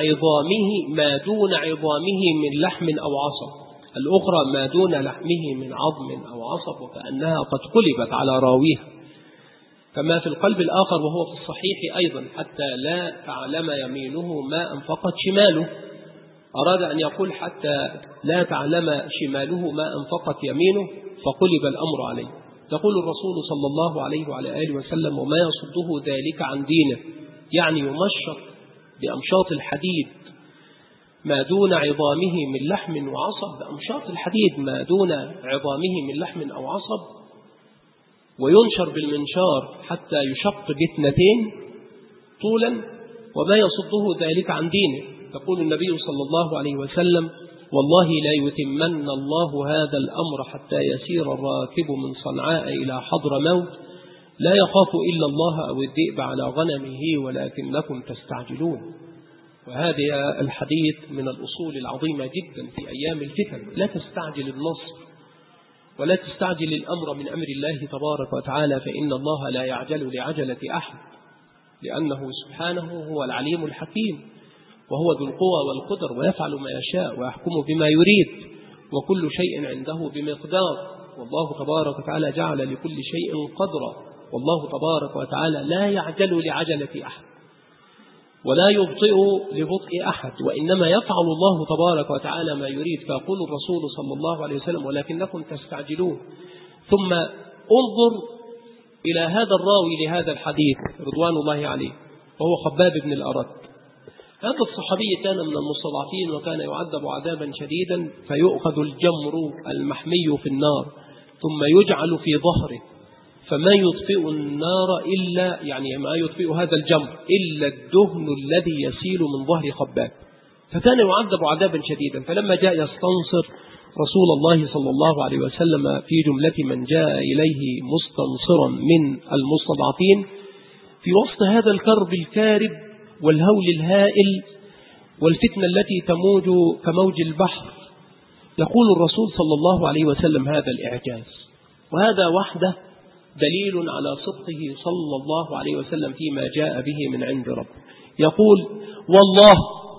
دون عظامه من لحم أو عصب، الأخرى ما دون لحمه من عظم أو عصب، وكأنها قد قلبت على راويها، كما في القلب الآخر وهو في الصحيح أيضا: حتى لا تعلم يمينه ما أنفقت شماله. أراد أن يقول حتى لا تعلم شماله ما أنفقت يمينه، فقلب الأمر عليه. يقول الرسول صلى الله عليه وعلى آله وسلم: وما يصده ذلك عن دينه، يعني يمشط بأمشاط الحديد ما دون عظامه من لحم وعصب، بأمشاط الحديد ما دون عظامه من لحم أو عصب، وينشر بالمنشار حتى يشق باثنتين طولا، وما يصده ذلك عن دينه. يقول النبي صلى الله عليه وسلم: والله لا يتمن الله هذا الأمر حتى يسير الراكب من صنعاء إلى حضرموت لا يخاف إلا الله أو الذئب على غنمه ولكنكم تستعجلون. وهذا الحديث من الأصول العظيمة جدا في أيام الفتن. لا تستعجل النصر ولا تستعجل الأمر من أمر الله تبارك وتعالى، فإن الله لا يعجل لعجلة أحد، لأنه سبحانه هو العليم الحكيم، وهو ذو القوى والقدر، ويفعل ما يشاء ويحكم بما يريد، وكل شيء عنده بمقدار. والله تبارك وتعالى جعل لكل شيء قدرا، والله تبارك وتعالى لا يعجل لعجلة أحد ولا يبطئ لبطء أحد، وإنما يفعل الله تبارك وتعالى ما يريد. فيقول الرسول صلى الله عليه وسلم: ولكنكم تستعجلون. ثم انظر إلى هذا الراوي لهذا الحديث رضوان الله عليه وهو خباب بن الأرت. هذا الصحابي كان من المستضعفين، وكان يعذب عذابا شديدا، فيؤخذ الجمر المحمي في النار ثم يجعل في ظهره، فما يطفئ النار إلا، يعني ما يطفئ هذا الجمر إلا الدهن الذي يسيل من ظهر خباب. فكان يعذب عذابا شديدا. فلما جاء يستنصر رسول الله صلى الله عليه وسلم في جملة من جاء إليه مستنصرا من المستضعفين في وسط هذا الكرب الكارب والهول الهائل والفتنة التي تموج كموج البحر، يقول الرسول صلى الله عليه وسلم هذا الإعجاز. وهذا وحده دليل على صدقه صلى الله عليه وسلم فيما جاء به من عند رب. يقول: والله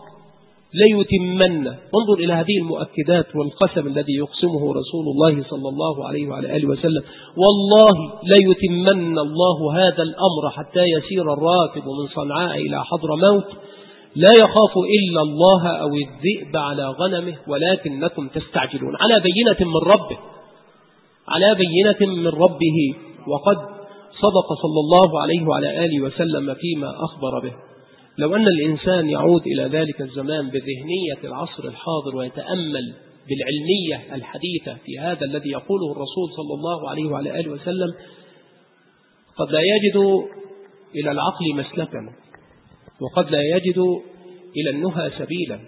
ليتمن. انظر إلى هذه المؤكدات والقسم الذي يقسمه رسول الله صلى الله عليه وعلى آله وسلم: والله ليتمن الله هذا الأمر حتى يسير الراكب من صنعاء إلى حضرموت لا يخاف إلا الله أو الذئب على غنمه ولكنكم تستعجلون. على بينة من ربه، على بينة من ربه، وقد صدق صلى الله عليه وعلى آله وسلم فيما أخبر به. لو أن الإنسان يعود إلى ذلك الزمان بذهنية العصر الحاضر ويتأمل بالعلمية الحديثة في هذا الذي يقوله الرسول صلى الله عليه وعلى آله وسلم، قد لا يجد إلى العقل مسلكا، وقد لا يجد إلى النهى سبيلا.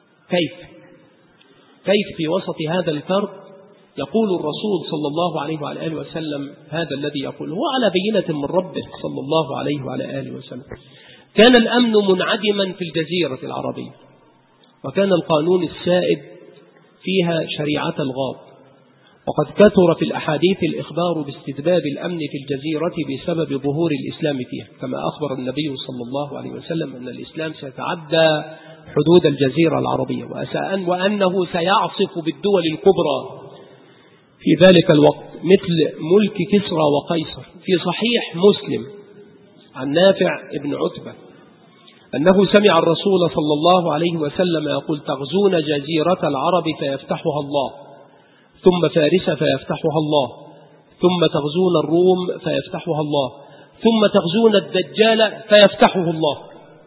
كيف في وسط هذا الكرب يقول الرسول صلى الله عليه وعلى آله وسلم هذا الذي يقول هو على بينة من ربه صلى الله عليه وعلى آله وسلم. كان الأمن منعدما في الجزيرة العربية، وكان القانون السائد فيها شريعة الغاب، وقد كثر في الأحاديث الإخبار باستتباب الأمن في الجزيرة بسبب ظهور الإسلام فيها، كما أخبر النبي صلى الله عليه وسلم أن الإسلام سيتعدى حدود الجزيرة العربية وأنه سيعصف بالدول الكبرى في ذلك الوقت مثل ملك كسرى وقيصر. في صحيح مسلم عن نافع ابن عتبة أنه سمع الرسول صلى الله عليه وسلم يقول: تغزون جزيرة العرب فيفتحها الله، ثم فارس فيفتحها الله، ثم تغزون الروم فيفتحها الله، ثم تغزون الدجال فيفتحه الله،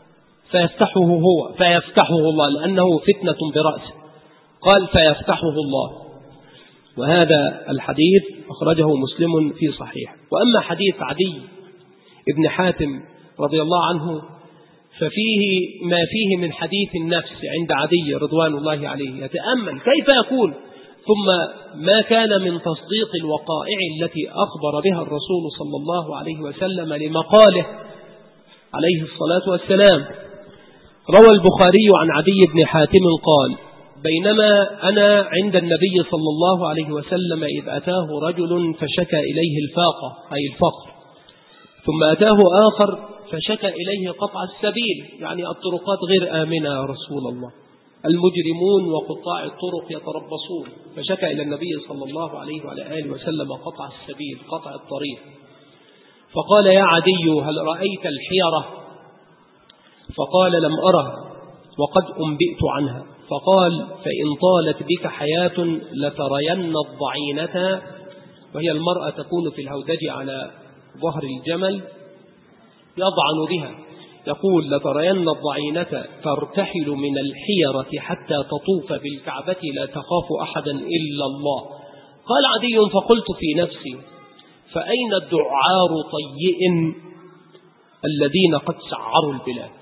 فيفتحه الله لأنه فتنة برأسه، قال فيفتحه الله. وهذا الحديث أخرجه مسلم في صحيح. وأما حديث عدي ابن حاتم رضي الله عنه ففيه ما فيه من حديث النفس عند عدي رضوان الله عليه. يتأمل كيف يقول: ثم ما كان من تصديق الوقائع التي أخبر بها الرسول صلى الله عليه وسلم لمقاله عليه الصلاة والسلام. روى البخاري عن عدي بن حاتم قال: بينما أنا عند النبي صلى الله عليه وسلم إذ أتاه رجل فشكى إليه الفاقة أي الفقر، ثم أتاه آخر فشكى إليه قطع السبيل، يعني الطرقات غير آمنة يا رسول الله، المجرمون وقطاع الطرق يتربصون، فشكى إلى النبي صلى الله عليه وعلى آله وسلم قطع السبيل، قطع الطريق. فقال: يا عدي هل رأيت الحيرة؟ فقال: لم أره وقد أنبئت عنها. فقال: فإن طالت بك حياة لترين الضعينة، وهي المرأة تكون في الهودج على ظهر الجمل يضعن بها، يقول: لترين الضعينة ترتحل من الحيرة حتى تطوف بالكعبة لا تخاف أحدا إلا الله. قال عدي: فقلت في نفسي: فأين الدعار طيئ الذين قد سعروا البلاد؟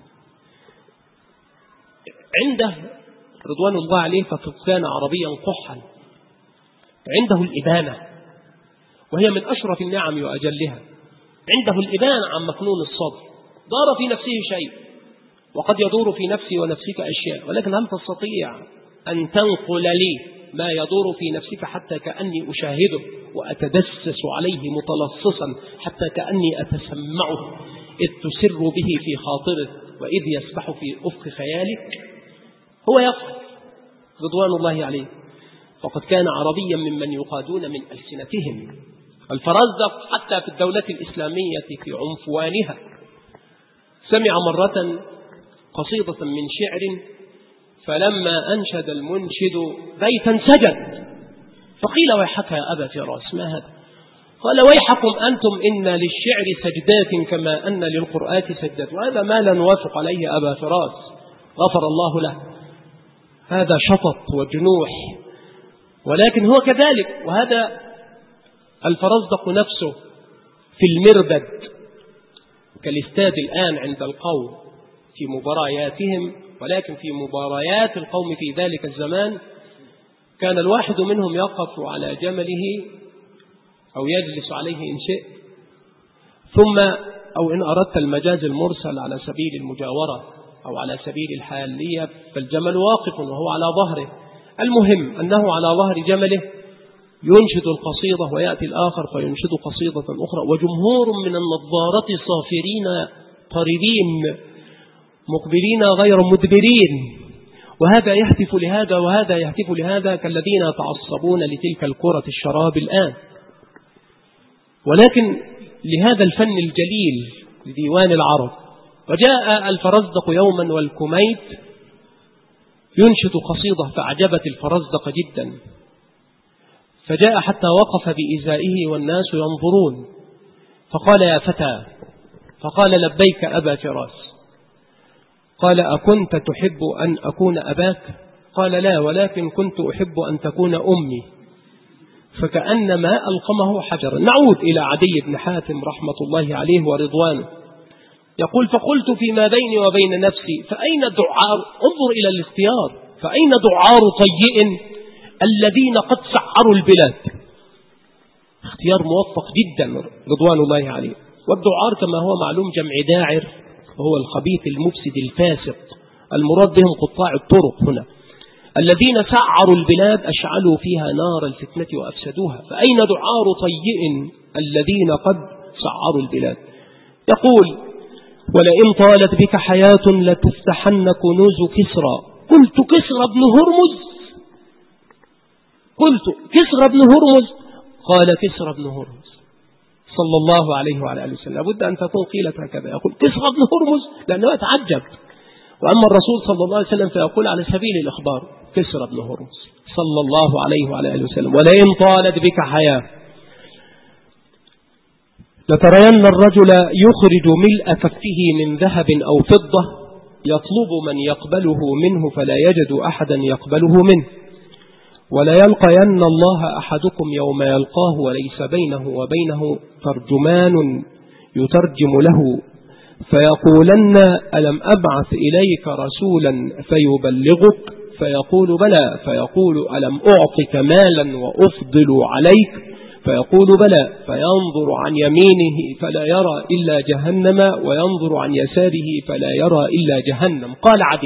عنده رضوان الله عليه فقد كان عربيا قحا، عنده الإبانة وهي من أشرف النعم وأجلها، عنده الإبانة عن مكنون الصدر، دار في نفسه شيء وقد يدور في نفسي ونفسك أشياء، ولكن هل تستطيع أن تنقل لي ما يدور في نفسك حتى كأني أشاهده وأتدسس عليه متلصصا حتى كأني أتسمعه إذ تسر به في خاطرك وإذ يسبح في أفق خيالك؟ هو يفعل رضوان الله عليه. فقد كان عربيا ممن يقادون من ألسنتهم. الفرزدق حتى في الدولة الإسلامية في عنفوانها سمع مرة قصيدة من شعر، فلما أنشد المنشد بيتا سجد، فقيل: ويحك يا أبا فراس، ما هذا؟ قال: ويحكم أنتم إن للشعر سجدات كما أن للقرآن سجدات، وهذا ما لا نوافق عليه أبا فراس غفر الله له، هذا شطط وجنوح، ولكن هو كذلك. وهذا الفرزدق نفسه في المربد كالاستاد الآن عند القوم في مبارياتهم، ولكن في مباريات القوم في ذلك الزمان كان الواحد منهم يقف على جمله أو يجلس عليه إن شئت، ثم أو إن أردت المجاز المرسل على سبيل المجاورة أو على سبيل الحالية فالجمل واقف وهو على ظهره. المهم أنه على ظهر جمله ينشد القصيدة ويأتي الآخر فينشد قصيدة أخرى، وجمهور من النظارة صافرين طريدين مقبلين غير مدبرين، وهذا يهتف لهذا وهذا يهتف لهذا كالذين يتعصبون لتلك الكرة الشراب الآن. ولكن لهذا الفن الجليل لديوان العرب. وجاء الفرزدق يوما والكميت ينشد قصيدة فأعجبت الفرزدق جدا، فجاء حتى وقف بإزائه والناس ينظرون، فقال: يا فتى، فقال: لبيك أبا فراس. قال: أكنت تحب أن أكون أباك؟ قال: لا، ولكن كنت أحب أن تكون أمي. فكأنما ألقمه حجرا. نعود إلى عدي بن حاتم رحمة الله عليه ورضوانه. يقول فقلت فيما بيني وبين نفسي فأين دعار، انظر إلى الاختيار، فأين دعار طيء الذين قد سعروا البلاد. اختيار موفق جدا رضوان الله عليه. والدعار كما هو معلوم جمع داعر، وهو الخبيث المفسد الفاسق، المراد بهم قطاع الطرق هنا، الذين سعروا البلاد أشعلوا فيها نار الفتنة وأفسدوها. فأين دعار طيء الذين قد سعروا البلاد. يقول ولئن طالت بك حياة لتفتحن كنوز كسرى. قلت كسرى بن هرمز، قلت كسرى بن هرمز، قال كسرى بن هرمز صلى الله عليه وعلى آله وسلم. لابد أن تكون قيلت هكذا، يقول كسرى بن هرمز لأنه يتعجب. وأما الرسول صلى الله عليه وسلم فيقول على سبيل الإخبار كسرى بن هرمز صلى الله عليه وعلى آله وسلم. ولئن طالت بك حياة لترين الرجل يخرج ملء كفه من ذهب أو فضة يطلب من يقبله منه فلا يجد أحدا يقبله منه، ولا يلقين الله أحدكم يوم يلقاه وليس بينه وبينه ترجمان يترجم له فيقولن ألم أبعث إليك رسولا فيبلغك، فيقول بلى، فيقول ألم أعطك مالا وأفضل عليك، فيقول بلى، فينظر عن يمينه فلا يرى إلا جهنم وينظر عن يساره فلا يرى إلا جهنم. قال عدي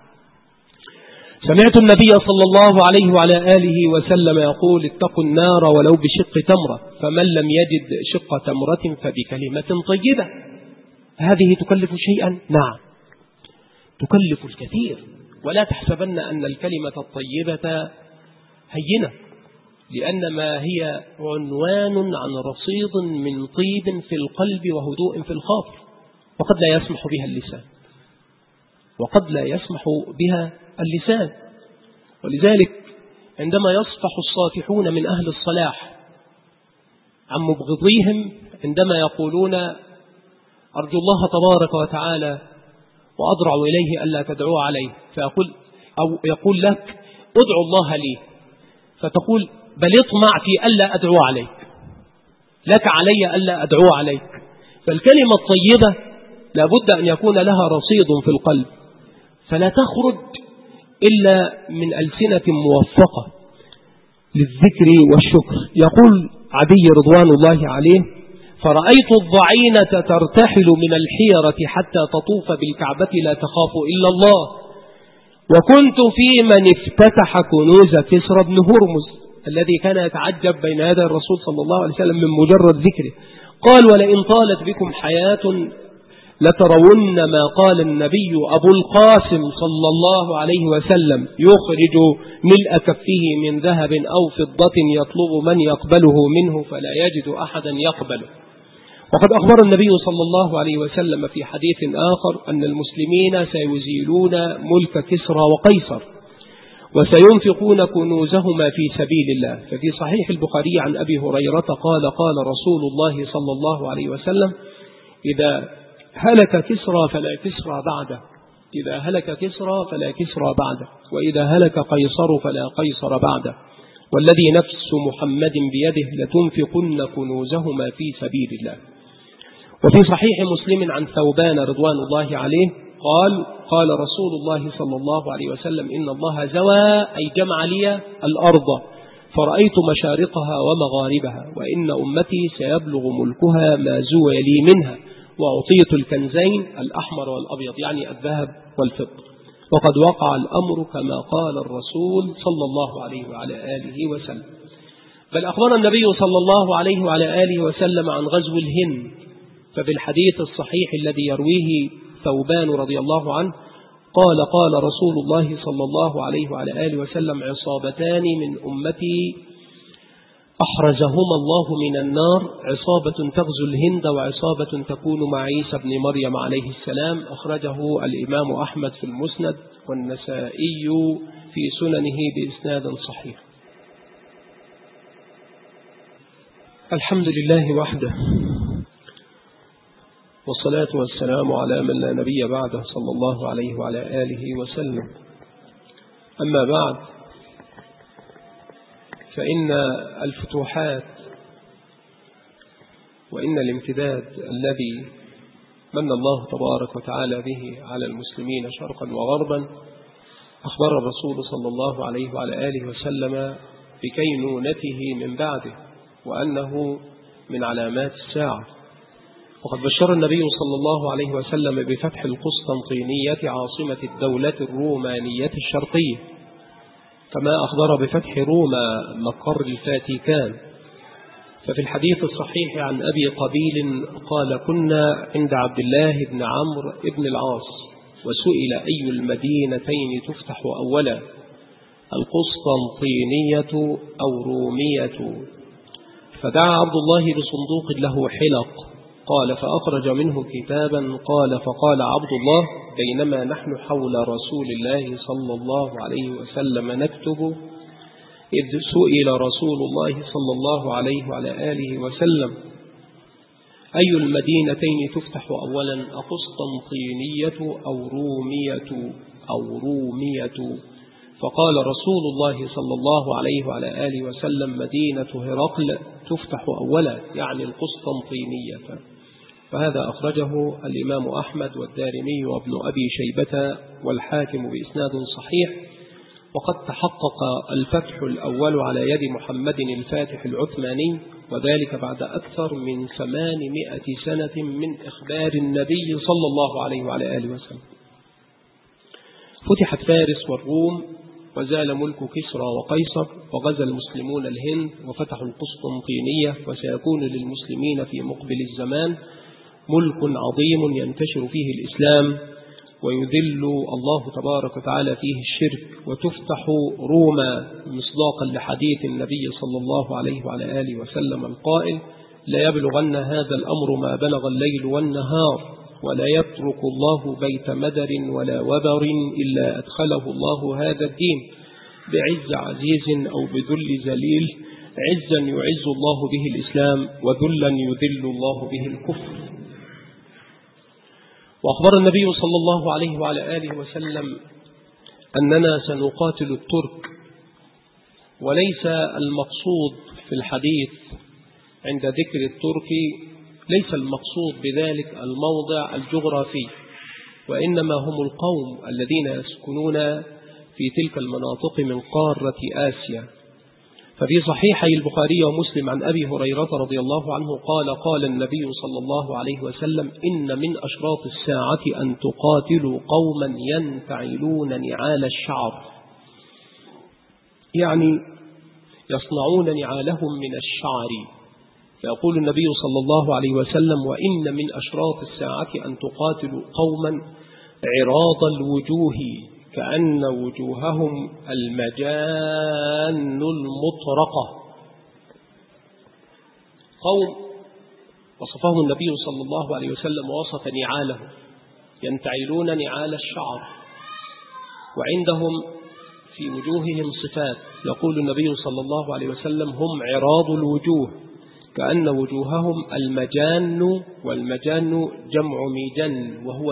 سمعت النبي صلى الله عليه وعلى آله وسلم يقول اتقوا النار ولو بشق تمرة، فمن لم يجد شق تمرة فبكلمة طيبة. هذه تكلف شيئا؟ نعم تكلف الكثير. ولا تحسبن أن الكلمة الطيبة هينة، لأنما هي عنوان عن رصيد من طيب في القلب وهدوء في الخاطر، وقد لا يسمح بها اللسان، وقد لا يسمح بها اللسان. ولذلك عندما يصفح الصافحون من أهل الصلاح عن مبغضيهم عندما يقولون أرجو الله تبارك وتعالى وأضرع إليه ألا تدعو عليه، فيقول أو يقول لك ادعو الله لي، فتقول بل اطمع في ألا أدعو عليك، لك علي ألا أدعو عليك. فالكلمة الطيبة لابد أن يكون لها رصيد في القلب، فلا تخرج إلا من ألسنة موفقة للذكر والشكر. يقول عدي رضوان الله عليه فرأيت الضعينة ترتحل من الحيرة حتى تطوف بالكعبة لا تخاف إلا الله، وكنت في من افتتح كنوز كسرى بن هرمز الذي كان يتعجب بين يدي الرسول صلى الله عليه وسلم من مجرد ذكره. قال ولئن طالت بكم حياة لترون ما قال النبي أبو القاسم صلى الله عليه وسلم يخرج ملء كفه من ذهب أو فضة يطلب من يقبله منه فلا يجد أحدا يقبله. وقد أخبر النبي صلى الله عليه وسلم في حديث آخر أن المسلمين سيزيلون ملك كسرى وقيصر وسينفقون كنوزهما في سبيل الله. ففي صحيح البخاري عن أبي هريرة قال قال رسول الله صلى الله عليه وسلم إذا هلك كسرى فلا كسرى بعده، إذا هلك كسرى فلا كسرى بعده، وإذا هلك قيصر فلا قيصر بعده، والذي نفس محمد بيده لتنفقن كنوزهما في سبيل الله. وفي صحيح مسلم عن ثوبان رضوان الله عليه قال قال رسول الله صلى الله عليه وسلم إن الله زوى أي جمع لي الأرض فرأيت مشارقها ومغاربها، وإن أمتي سيبلغ ملكها ما زوى لي منها، وأعطيت الكنزين الأحمر والأبيض يعني الذهب والفضة، وقد وقع الأمر كما قال الرسول صلى الله عليه وعلى آله وسلم. بل أخبر النبي صلى الله عليه وعلى آله وسلم عن غزو الهند، فبالحديث الصحيح الذي يرويه ثوبان رضي الله عنه قال قال رسول الله صلى الله عليه وعلى آله وسلم عصابتان من أمتي أحرزهما الله من النار، عصابة تغزو الهند وعصابة تكون مع عيسى بن مريم عليه السلام. أخرجه الإمام أحمد في المسند والنسائي في سننه بإسناد صحيح. الحمد لله وحده، والصلاة والسلام على من لا نبي بعده صلى الله عليه وعلى آله وسلم. أما بعد، فإن الفتوحات وإن الامتداد الذي من الله تبارك وتعالى به على المسلمين شرقا وغربا، أخبر الرسول صلى الله عليه وعلى آله وسلم بكينونته من بعده وأنه من علامات الساعة. وقد بشر النبي صلى الله عليه وسلم بفتح القسطنطينية عاصمة الدولة الرومانية الشرقية، كما أخبر بفتح روما مقر الفاتيكان. ففي الحديث الصحيح عن أبي قبيل قال: كنا عند عبد الله بن عمرو بن العاص وسئل أي المدينتين تفتح أولا، القسطنطينية أو رومية؟ فدعا عبد الله بصندوق له حلق، قال: فأخرج منه كتابا، قال: فقال عبد الله: بينما نحن حول رسول الله صلى الله عليه وسلم نكتب، إذ سئل رسول الله صلى الله عليه وعلى آله وسلم: أي المدينتين تفتح أولا، أقسطنطينية أو رومية؟ فقال رسول الله صلى الله عليه وعلى آله وسلم: مدينة هرقل تفتح أولا، يعني القسطنطينية. فهذا أخرجه الإمام أحمد والدارمي وابن أبي شيبة والحاكم بإسناد صحيح. وقد تحقق الفتح الأول على يد محمد الفاتح العثماني، وذلك بعد أكثر من 800 سنة من إخبار النبي صلى الله عليه وعلى آله وسلم. فتحت فارس والروم، وزال ملك كسرى وقيصر، وغزا المسلمون الهند وفتحوا القسطنطينية، وسيكون للمسلمين في مقبل الزمان ملك عظيم ينتشر فيه الإسلام ويذل الله تبارك وتعالى فيه الشرك، وتفتح روما مصداقا لحديث النبي صلى الله عليه وعلى آله وسلم القائل: لا يبلغن هذا الأمر ما بلغ الليل والنهار، ولا يترك الله بيت مدر ولا وبر إلا أدخله الله هذا الدين بعز عزيز أو بذل ذليل، عزا يعز الله به الإسلام، وذلا يذل الله به الكفر. وأخبر النبي صلى الله عليه وعلى آله وسلم أننا سنقاتل الترك، وليس المقصود في الحديث عند ذكر الترك ليس المقصود بذلك الموضع الجغرافي، وإنما هم القوم الذين يسكنون في تلك المناطق من قارة آسيا. ففي صحيحي البخاري ومسلم عن أبي هريرة رضي الله عنه قال: قال النبي صلى الله عليه وسلم: إن من أشراط الساعة أن تقاتلوا قوما ينتعلون نعال الشعر، يعني يصنعون نعالهم من الشعر. فيقول النبي صلى الله عليه وسلم: وإن من أشراط الساعة أن تقاتلوا قوما عراض الوجوه كأن وجوههم المجان المطرقة. قوم وصفهم النبي صلى الله عليه وسلم ووصف نعاله، ينتعلون نعال الشعر، وعندهم في وجوههم صفات. يقول النبي صلى الله عليه وسلم: هم عراض الوجوه كأن وجوههم المجان، والمجان جمع ميجن وهو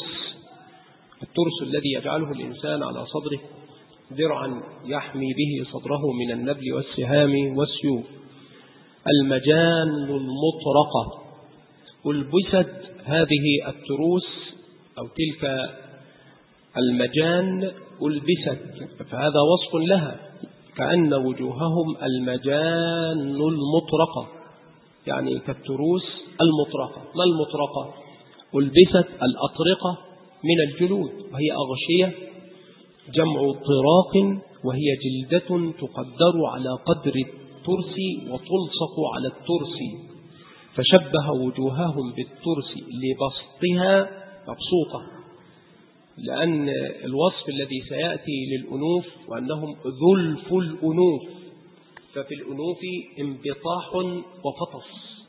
الترس الذي يجعله الإنسان على صدره درعا يحمي به صدره من النبل والسهام والسيوف. المجان المطرقة. ألبست هذه التروس أو تلك المجان ألبست، فهذا وصف لها، كأن وجوههم المجان المطرقة، يعني كالتروس المطرقة. ما المطرقة؟ ألبست الأطرقة من الجلود، وهي أغشية جمع طراق، وهي جلدة تقدر على قدر الترس وتلصق على الترس، فشبه وجوههم بالترس لبسطها مبسوطة، لأن الوصف الذي سيأتي للأنوف وأنهم ذلف الأنوف، ففي الأنوف انبطاح وفطس،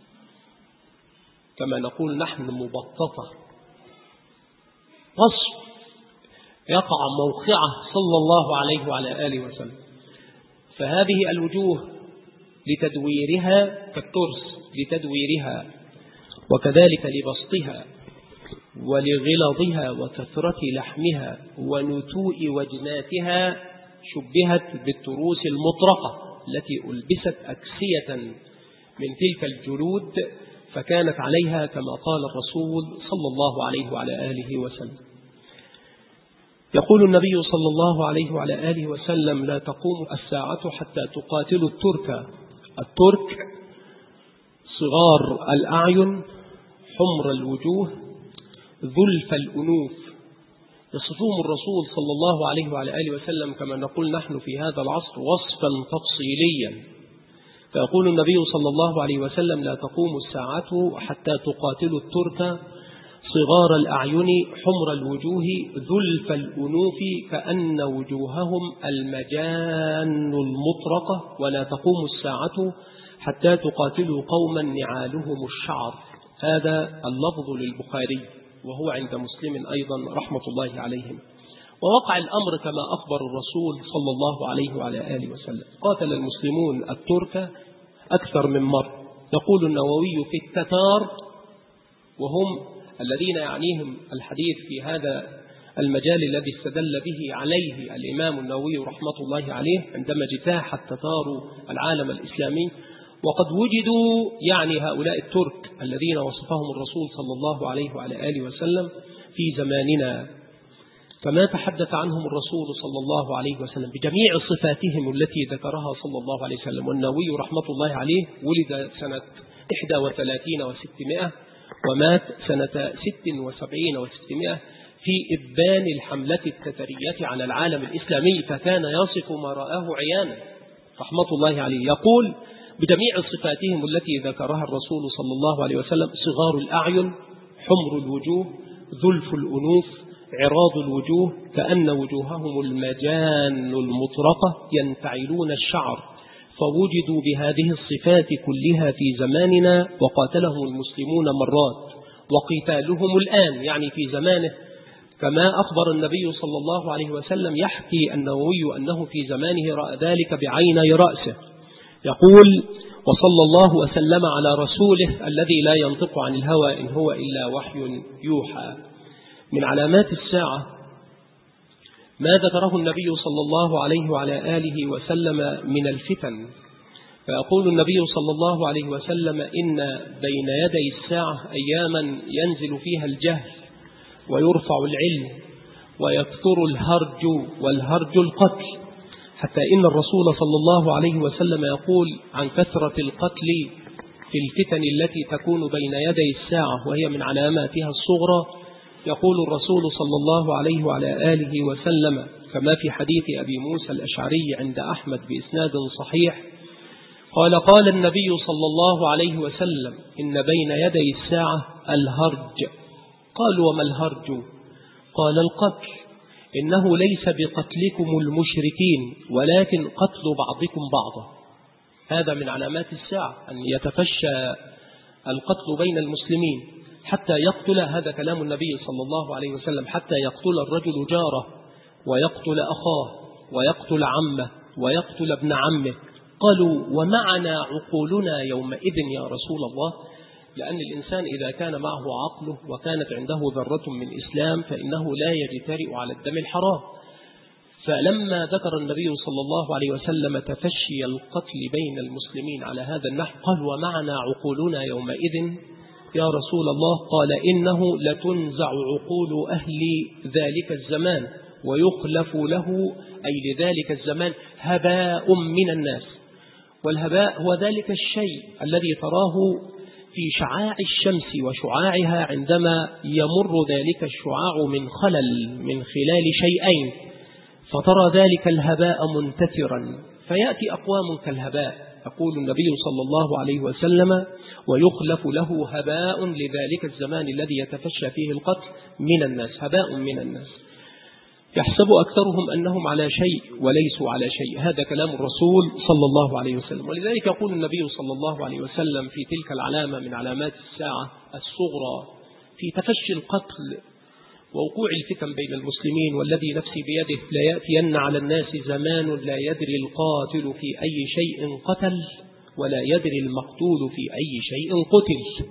كما نقول نحن مبططة. وصف يقع موقعه صلى الله عليه وعلى آله وسلم. فهذه الوجوه لتدويرها كالترس لتدويرها، وكذلك لبسطها ولغلظها وكثرة لحمها ونتوء وجناتها شبهت بالتروس المطرقة التي ألبست أكسية من تلك الجلود، فكانت عليها كما قال الرسول صلى الله عليه وعلى آله وسلم. يقول النبي صلى الله عليه وعلى آله وسلم: لا تقوم الساعة حتى تقاتلوا الترك صغار الأعين حمر الوجوه ذلف الأنوف. يصفهم الرسول صلى الله عليه وعلى آله وسلم كما نقول نحن في هذا العصر وصفا تفصيليا. فيقول النبي صلى الله عليه وسلم: لا تقوم الساعة حتى تقاتلوا الترك صغار الأعين حمر الوجوه ذلف الأنوف كأن وجوههم المجان المطرقة، ولا تقوم الساعة حتى تقاتلوا قوما نعالهم الشعر. هذا اللفظ للبخاري وهو عند مسلم أيضا رحمة الله عليهم. ووقع الأمر كما أخبر الرسول صلى الله عليه وعلى آله وسلم. قاتل المسلمون الترك أكثر من مرة. يقول النووي في التتار، وهم الذين يعنيهم الحديث في هذا المجال الذي استدل به عليه الإمام النووي رحمة الله عليه عندما اجتاح التتار العالم الإسلامي، وقد وجدوا يعني هؤلاء الترك الذين وصفهم الرسول صلى الله عليه وعلى آله وسلم في زماننا، كما تحدث عنهم الرسول صلى الله عليه وسلم بجميع صفاتهم التي ذكرها صلى الله عليه وسلم. والنووي رحمة الله عليه ولد سنة 31 و600 ومات سنة 76 و600 في إبان الحملة التترية على العالم الإسلامي، فكان يصف ما رآه عيانا رحمة الله عليه. يقول بجميع صفاتهم التي ذكرها الرسول صلى الله عليه وسلم: صغار الأعين حمر الوجوه ذلف الأنوف عراض الوجوه كأن وجوههم المجان المطرقة ينتعلون الشعر. فوجدوا بهذه الصفات كلها في زماننا وقاتلهم المسلمون مرات، وقتالهم الآن يعني في زمانه كما أخبر النبي صلى الله عليه وسلم. يحكي النووي أنه في زمانه رأى ذلك بعيني رأسه. يقول: وصلى الله وسلم على رسوله الذي لا ينطق عن الهوى إن هو إلا وحي يوحى. من علامات الساعة ما ذكره النبي صلى الله عليه وعلى آله وسلم من الفتن. فيقول النبي صلى الله عليه وسلم: إن بين يدي الساعة أياما ينزل فيها الجهل ويرفع العلم ويكثر الهرج والهرج القتل، حتى إن الرسول صلى الله عليه وسلم يقول عن كثرة القتل في الفتن التي تكون بين يدي الساعة وهي من علاماتها الصغرى. يقول الرسول صلى الله عليه وعلى آله وسلم كما في حديث أبي موسى الأشعري عند أحمد بإسناد صحيح قال: قال النبي صلى الله عليه وسلم: إن بين يدي الساعة الهرج. قالوا: وما الهرج؟ قال: القتل. إنه ليس بقتلكم المشركين ولكن قتل بعضكم بعضا. هذا من علامات الساعة أن يتفشى القتل بين المسلمين حتى يقتل، هذا كلام النبي صلى الله عليه وسلم، حتى يقتل الرجل جاره ويقتل أخاه ويقتل عمه ويقتل ابن عمه. قالوا: ومعنا عقولنا يومئذ يا رسول الله؟ لأن الإنسان إذا كان معه عقله وكانت عنده ذرة من إسلام فإنه لا يجترئ على الدم الحرام. فلما ذكر النبي صلى الله عليه وسلم تفشي القتل بين المسلمين على هذا النحو قال: ومعنا عقولنا يومئذ يا رسول الله؟ قال: إنه لتنزع عقول أهل ذلك الزمان ويخلف له أي لذلك الزمان هباء من الناس. والهباء هو ذلك الشيء الذي تراه في شعاع الشمس وشعاعها عندما يمر ذلك الشعاع من خلال شيئين، فترى ذلك الهباء منتثرا فيأتي أقوام كالهباء. يقول النبي صلى الله عليه وسلم: ويخلف له هباء لذلك الزمان الذي يتفشى فيه القتل من الناس، هباء من الناس يحسب أكثرهم أنهم على شيء وليسوا على شيء. هذا كلام الرسول صلى الله عليه وسلم. ولذلك يقول النبي صلى الله عليه وسلم في تلك العلامة من علامات الساعة الصغرى في تفشي القتل ووقوع الفتن بين المسلمين: والذي نفسي بيده ليأتين على الناس زمان لا يدري القاتل في أي شيء قتل ولا يدري المقتول في أي شيء قتل.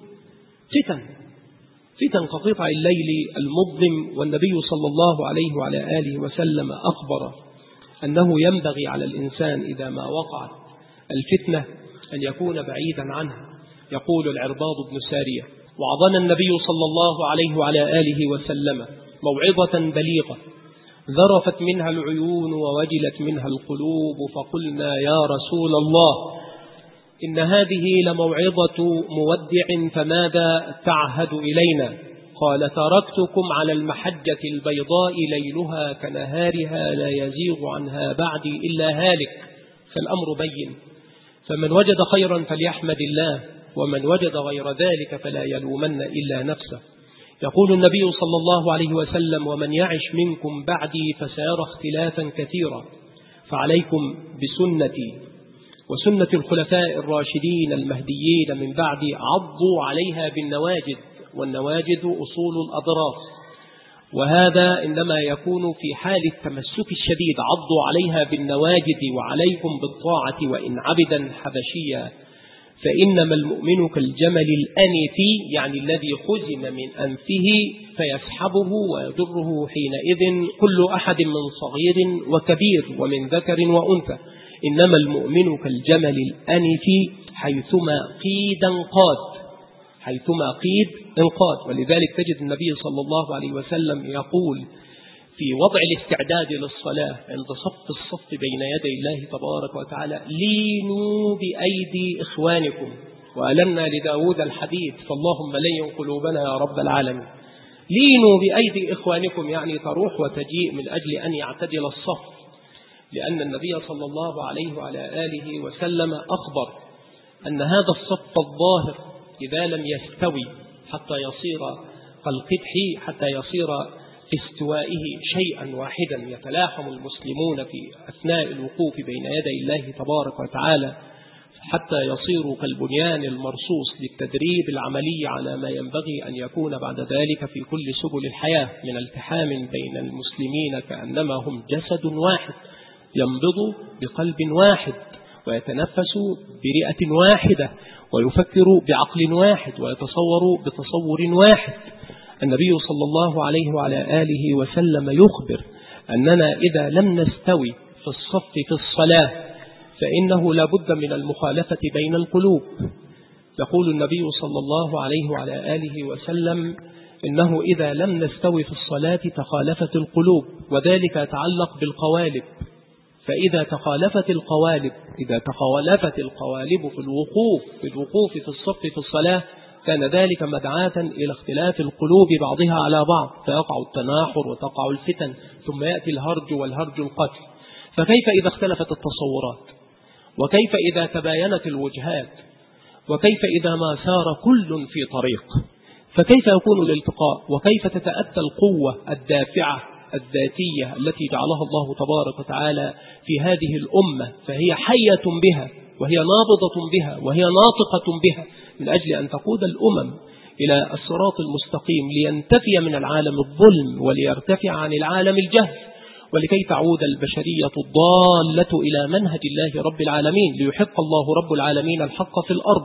فتن كقطع الليل المظلم. والنبي صلى الله عليه وعلى آله وسلم أخبر أنه ينبغي على الإنسان إذا ما وقعت الفتنة أن يكون بعيدا عنها، يقول العرباض بن سارية: وعظنا النبي صلى الله عليه وعلى آله وسلم موعظة بليغة ذرفت منها العيون ووجلت منها القلوب، فقلنا يا رسول الله إن هذه لموعظة مودع فماذا تعهد إلينا؟ قال: تركتكم على المحجة البيضاء ليلها كنهارها لا يزيغ عنها بعدي إلا هالك. فالأمر بين، فمن وجد خيرا فليحمد الله، ومن وجد غير ذلك فلا يلومن إلا نفسه. يقول النبي صلى الله عليه وسلم: ومن يعش منكم بعدي فسيرى اختلافا كثيرا، فعليكم بسنتي وسنة الخلفاء الراشدين المهديين من بعدي، عضوا عليها بالنواجذ، والنواجذ أصول الأضراس، وهذا إنما يكون في حال التمسك الشديد، عضوا عليها بالنواجذ وعليكم بالطاعة وإن عبدا حبشيا، فإنما المؤمن كالجمل الأنف، يعني الذي خزم من أنفه فيسحبه ويجره حينئذ كل أحد من صغير وكبير ومن ذكر وأنثى. إنما المؤمن كالجمل الأنف حيثما قيد انقاد، حيثما قيد انقاد. ولذلك تجد النبي صلى الله عليه وسلم يقول في وضع الاستعداد للصلاة عند صف الصف بين يدي الله تبارك وتعالى: لينوا بأيدي إخوانكم، وألنا لداود الحديث: فاللهم لين قلوبنا يا رب العالمين. لينوا بأيدي إخوانكم، يعني تروح وتجيء من أجل أن يعتدل الصف، لأن النبي صلى الله عليه وعلى آله وسلم أخبر أن هذا الصف الظاهر إذا لم يستوي حتى يصير كالقدح، حتى يصير في استوائه شيئا واحدا يتلاحم المسلمون في أثناء الوقوف بين يدي الله تبارك وتعالى، حتى يصيروا كالبنيان المرصوص للتدريب العملي على ما ينبغي أن يكون بعد ذلك في كل سبل الحياة من التحام بين المسلمين، كأنما هم جسد واحد ينبض بقلب واحد ويتنفس برئة واحدة ويفكر بعقل واحد ويتصور بتصور واحد. النبي صلى الله عليه وعلى آله وسلم يخبر أننا إذا لم نستوي في الصف في الصلاة فإنه لا بد من المخالفة بين القلوب. يقول النبي صلى الله عليه وعلى آله وسلم: إنه إذا لم نستوي في الصلاة تخالفت القلوب، وذلك يتعلق بالقوالب. فإذا تخالفت القوالب، إذا تخالفت القوالب في الوقوف في الصف في الصلاة، كان ذلك مدعاة إلى اختلاف القلوب بعضها على بعض، فيقع التناحر وتقع الفتن، ثم يأتي الهرج والهرج القتل. فكيف إذا اختلفت التصورات؟ وكيف إذا تباينت الوجهات؟ وكيف إذا ما سار كل في طريق؟ فكيف يكون الالتقاء؟ وكيف تتأتى القوة الدافعة الذاتية التي جعلها الله تبارك وتعالى في هذه الأمة، فهي حية بها وهي نابضة بها وهي ناطقة بها، من أجل أن تقود الأمم إلى الصراط المستقيم، لينتفي من العالم الظلم وليرتفع عن العالم الجهل، ولكي تعود البشرية الضالة إلى منهج الله رب العالمين، ليحق الله رب العالمين الحق في الأرض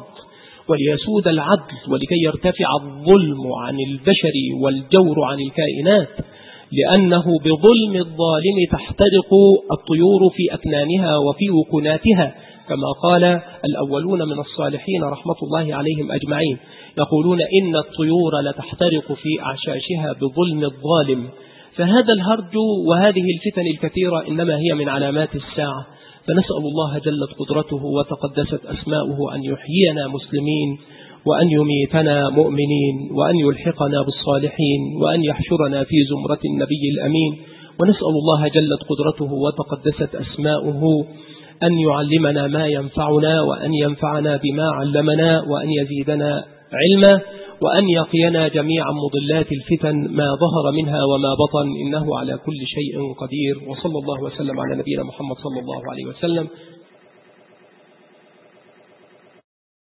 وليسود العدل، ولكي يرتفع الظلم عن البشر والجور عن الكائنات، لأنه بظلم الظالم تحترق الطيور في أكنانها وفي وكناتها، كما قال الأولون من الصالحين رحمة الله عليهم أجمعين، يقولون إن الطيور لتحترق في أعشاشها بظلم الظالم. فهذا الهرج وهذه الفتن الكثيرة إنما هي من علامات الساعة، فنسأل الله جلت قدرته وتقدست أسماؤه أن يحيينا مسلمين، وأن يميتنا مؤمنين، وأن يلحقنا بالصالحين، وأن يحشرنا في زمرة النبي الأمين. ونسأل الله جلت قدرته وتقدست أسماؤه أن يعلمنا ما ينفعنا، وأن ينفعنا بما علمنا، وأن يزيدنا علما، وأن يقينا جميعا مضلات الفتن ما ظهر منها وما بطن، إنه على كل شيء قدير. وصلى الله وسلم على نبينا محمد صلى الله عليه وسلم.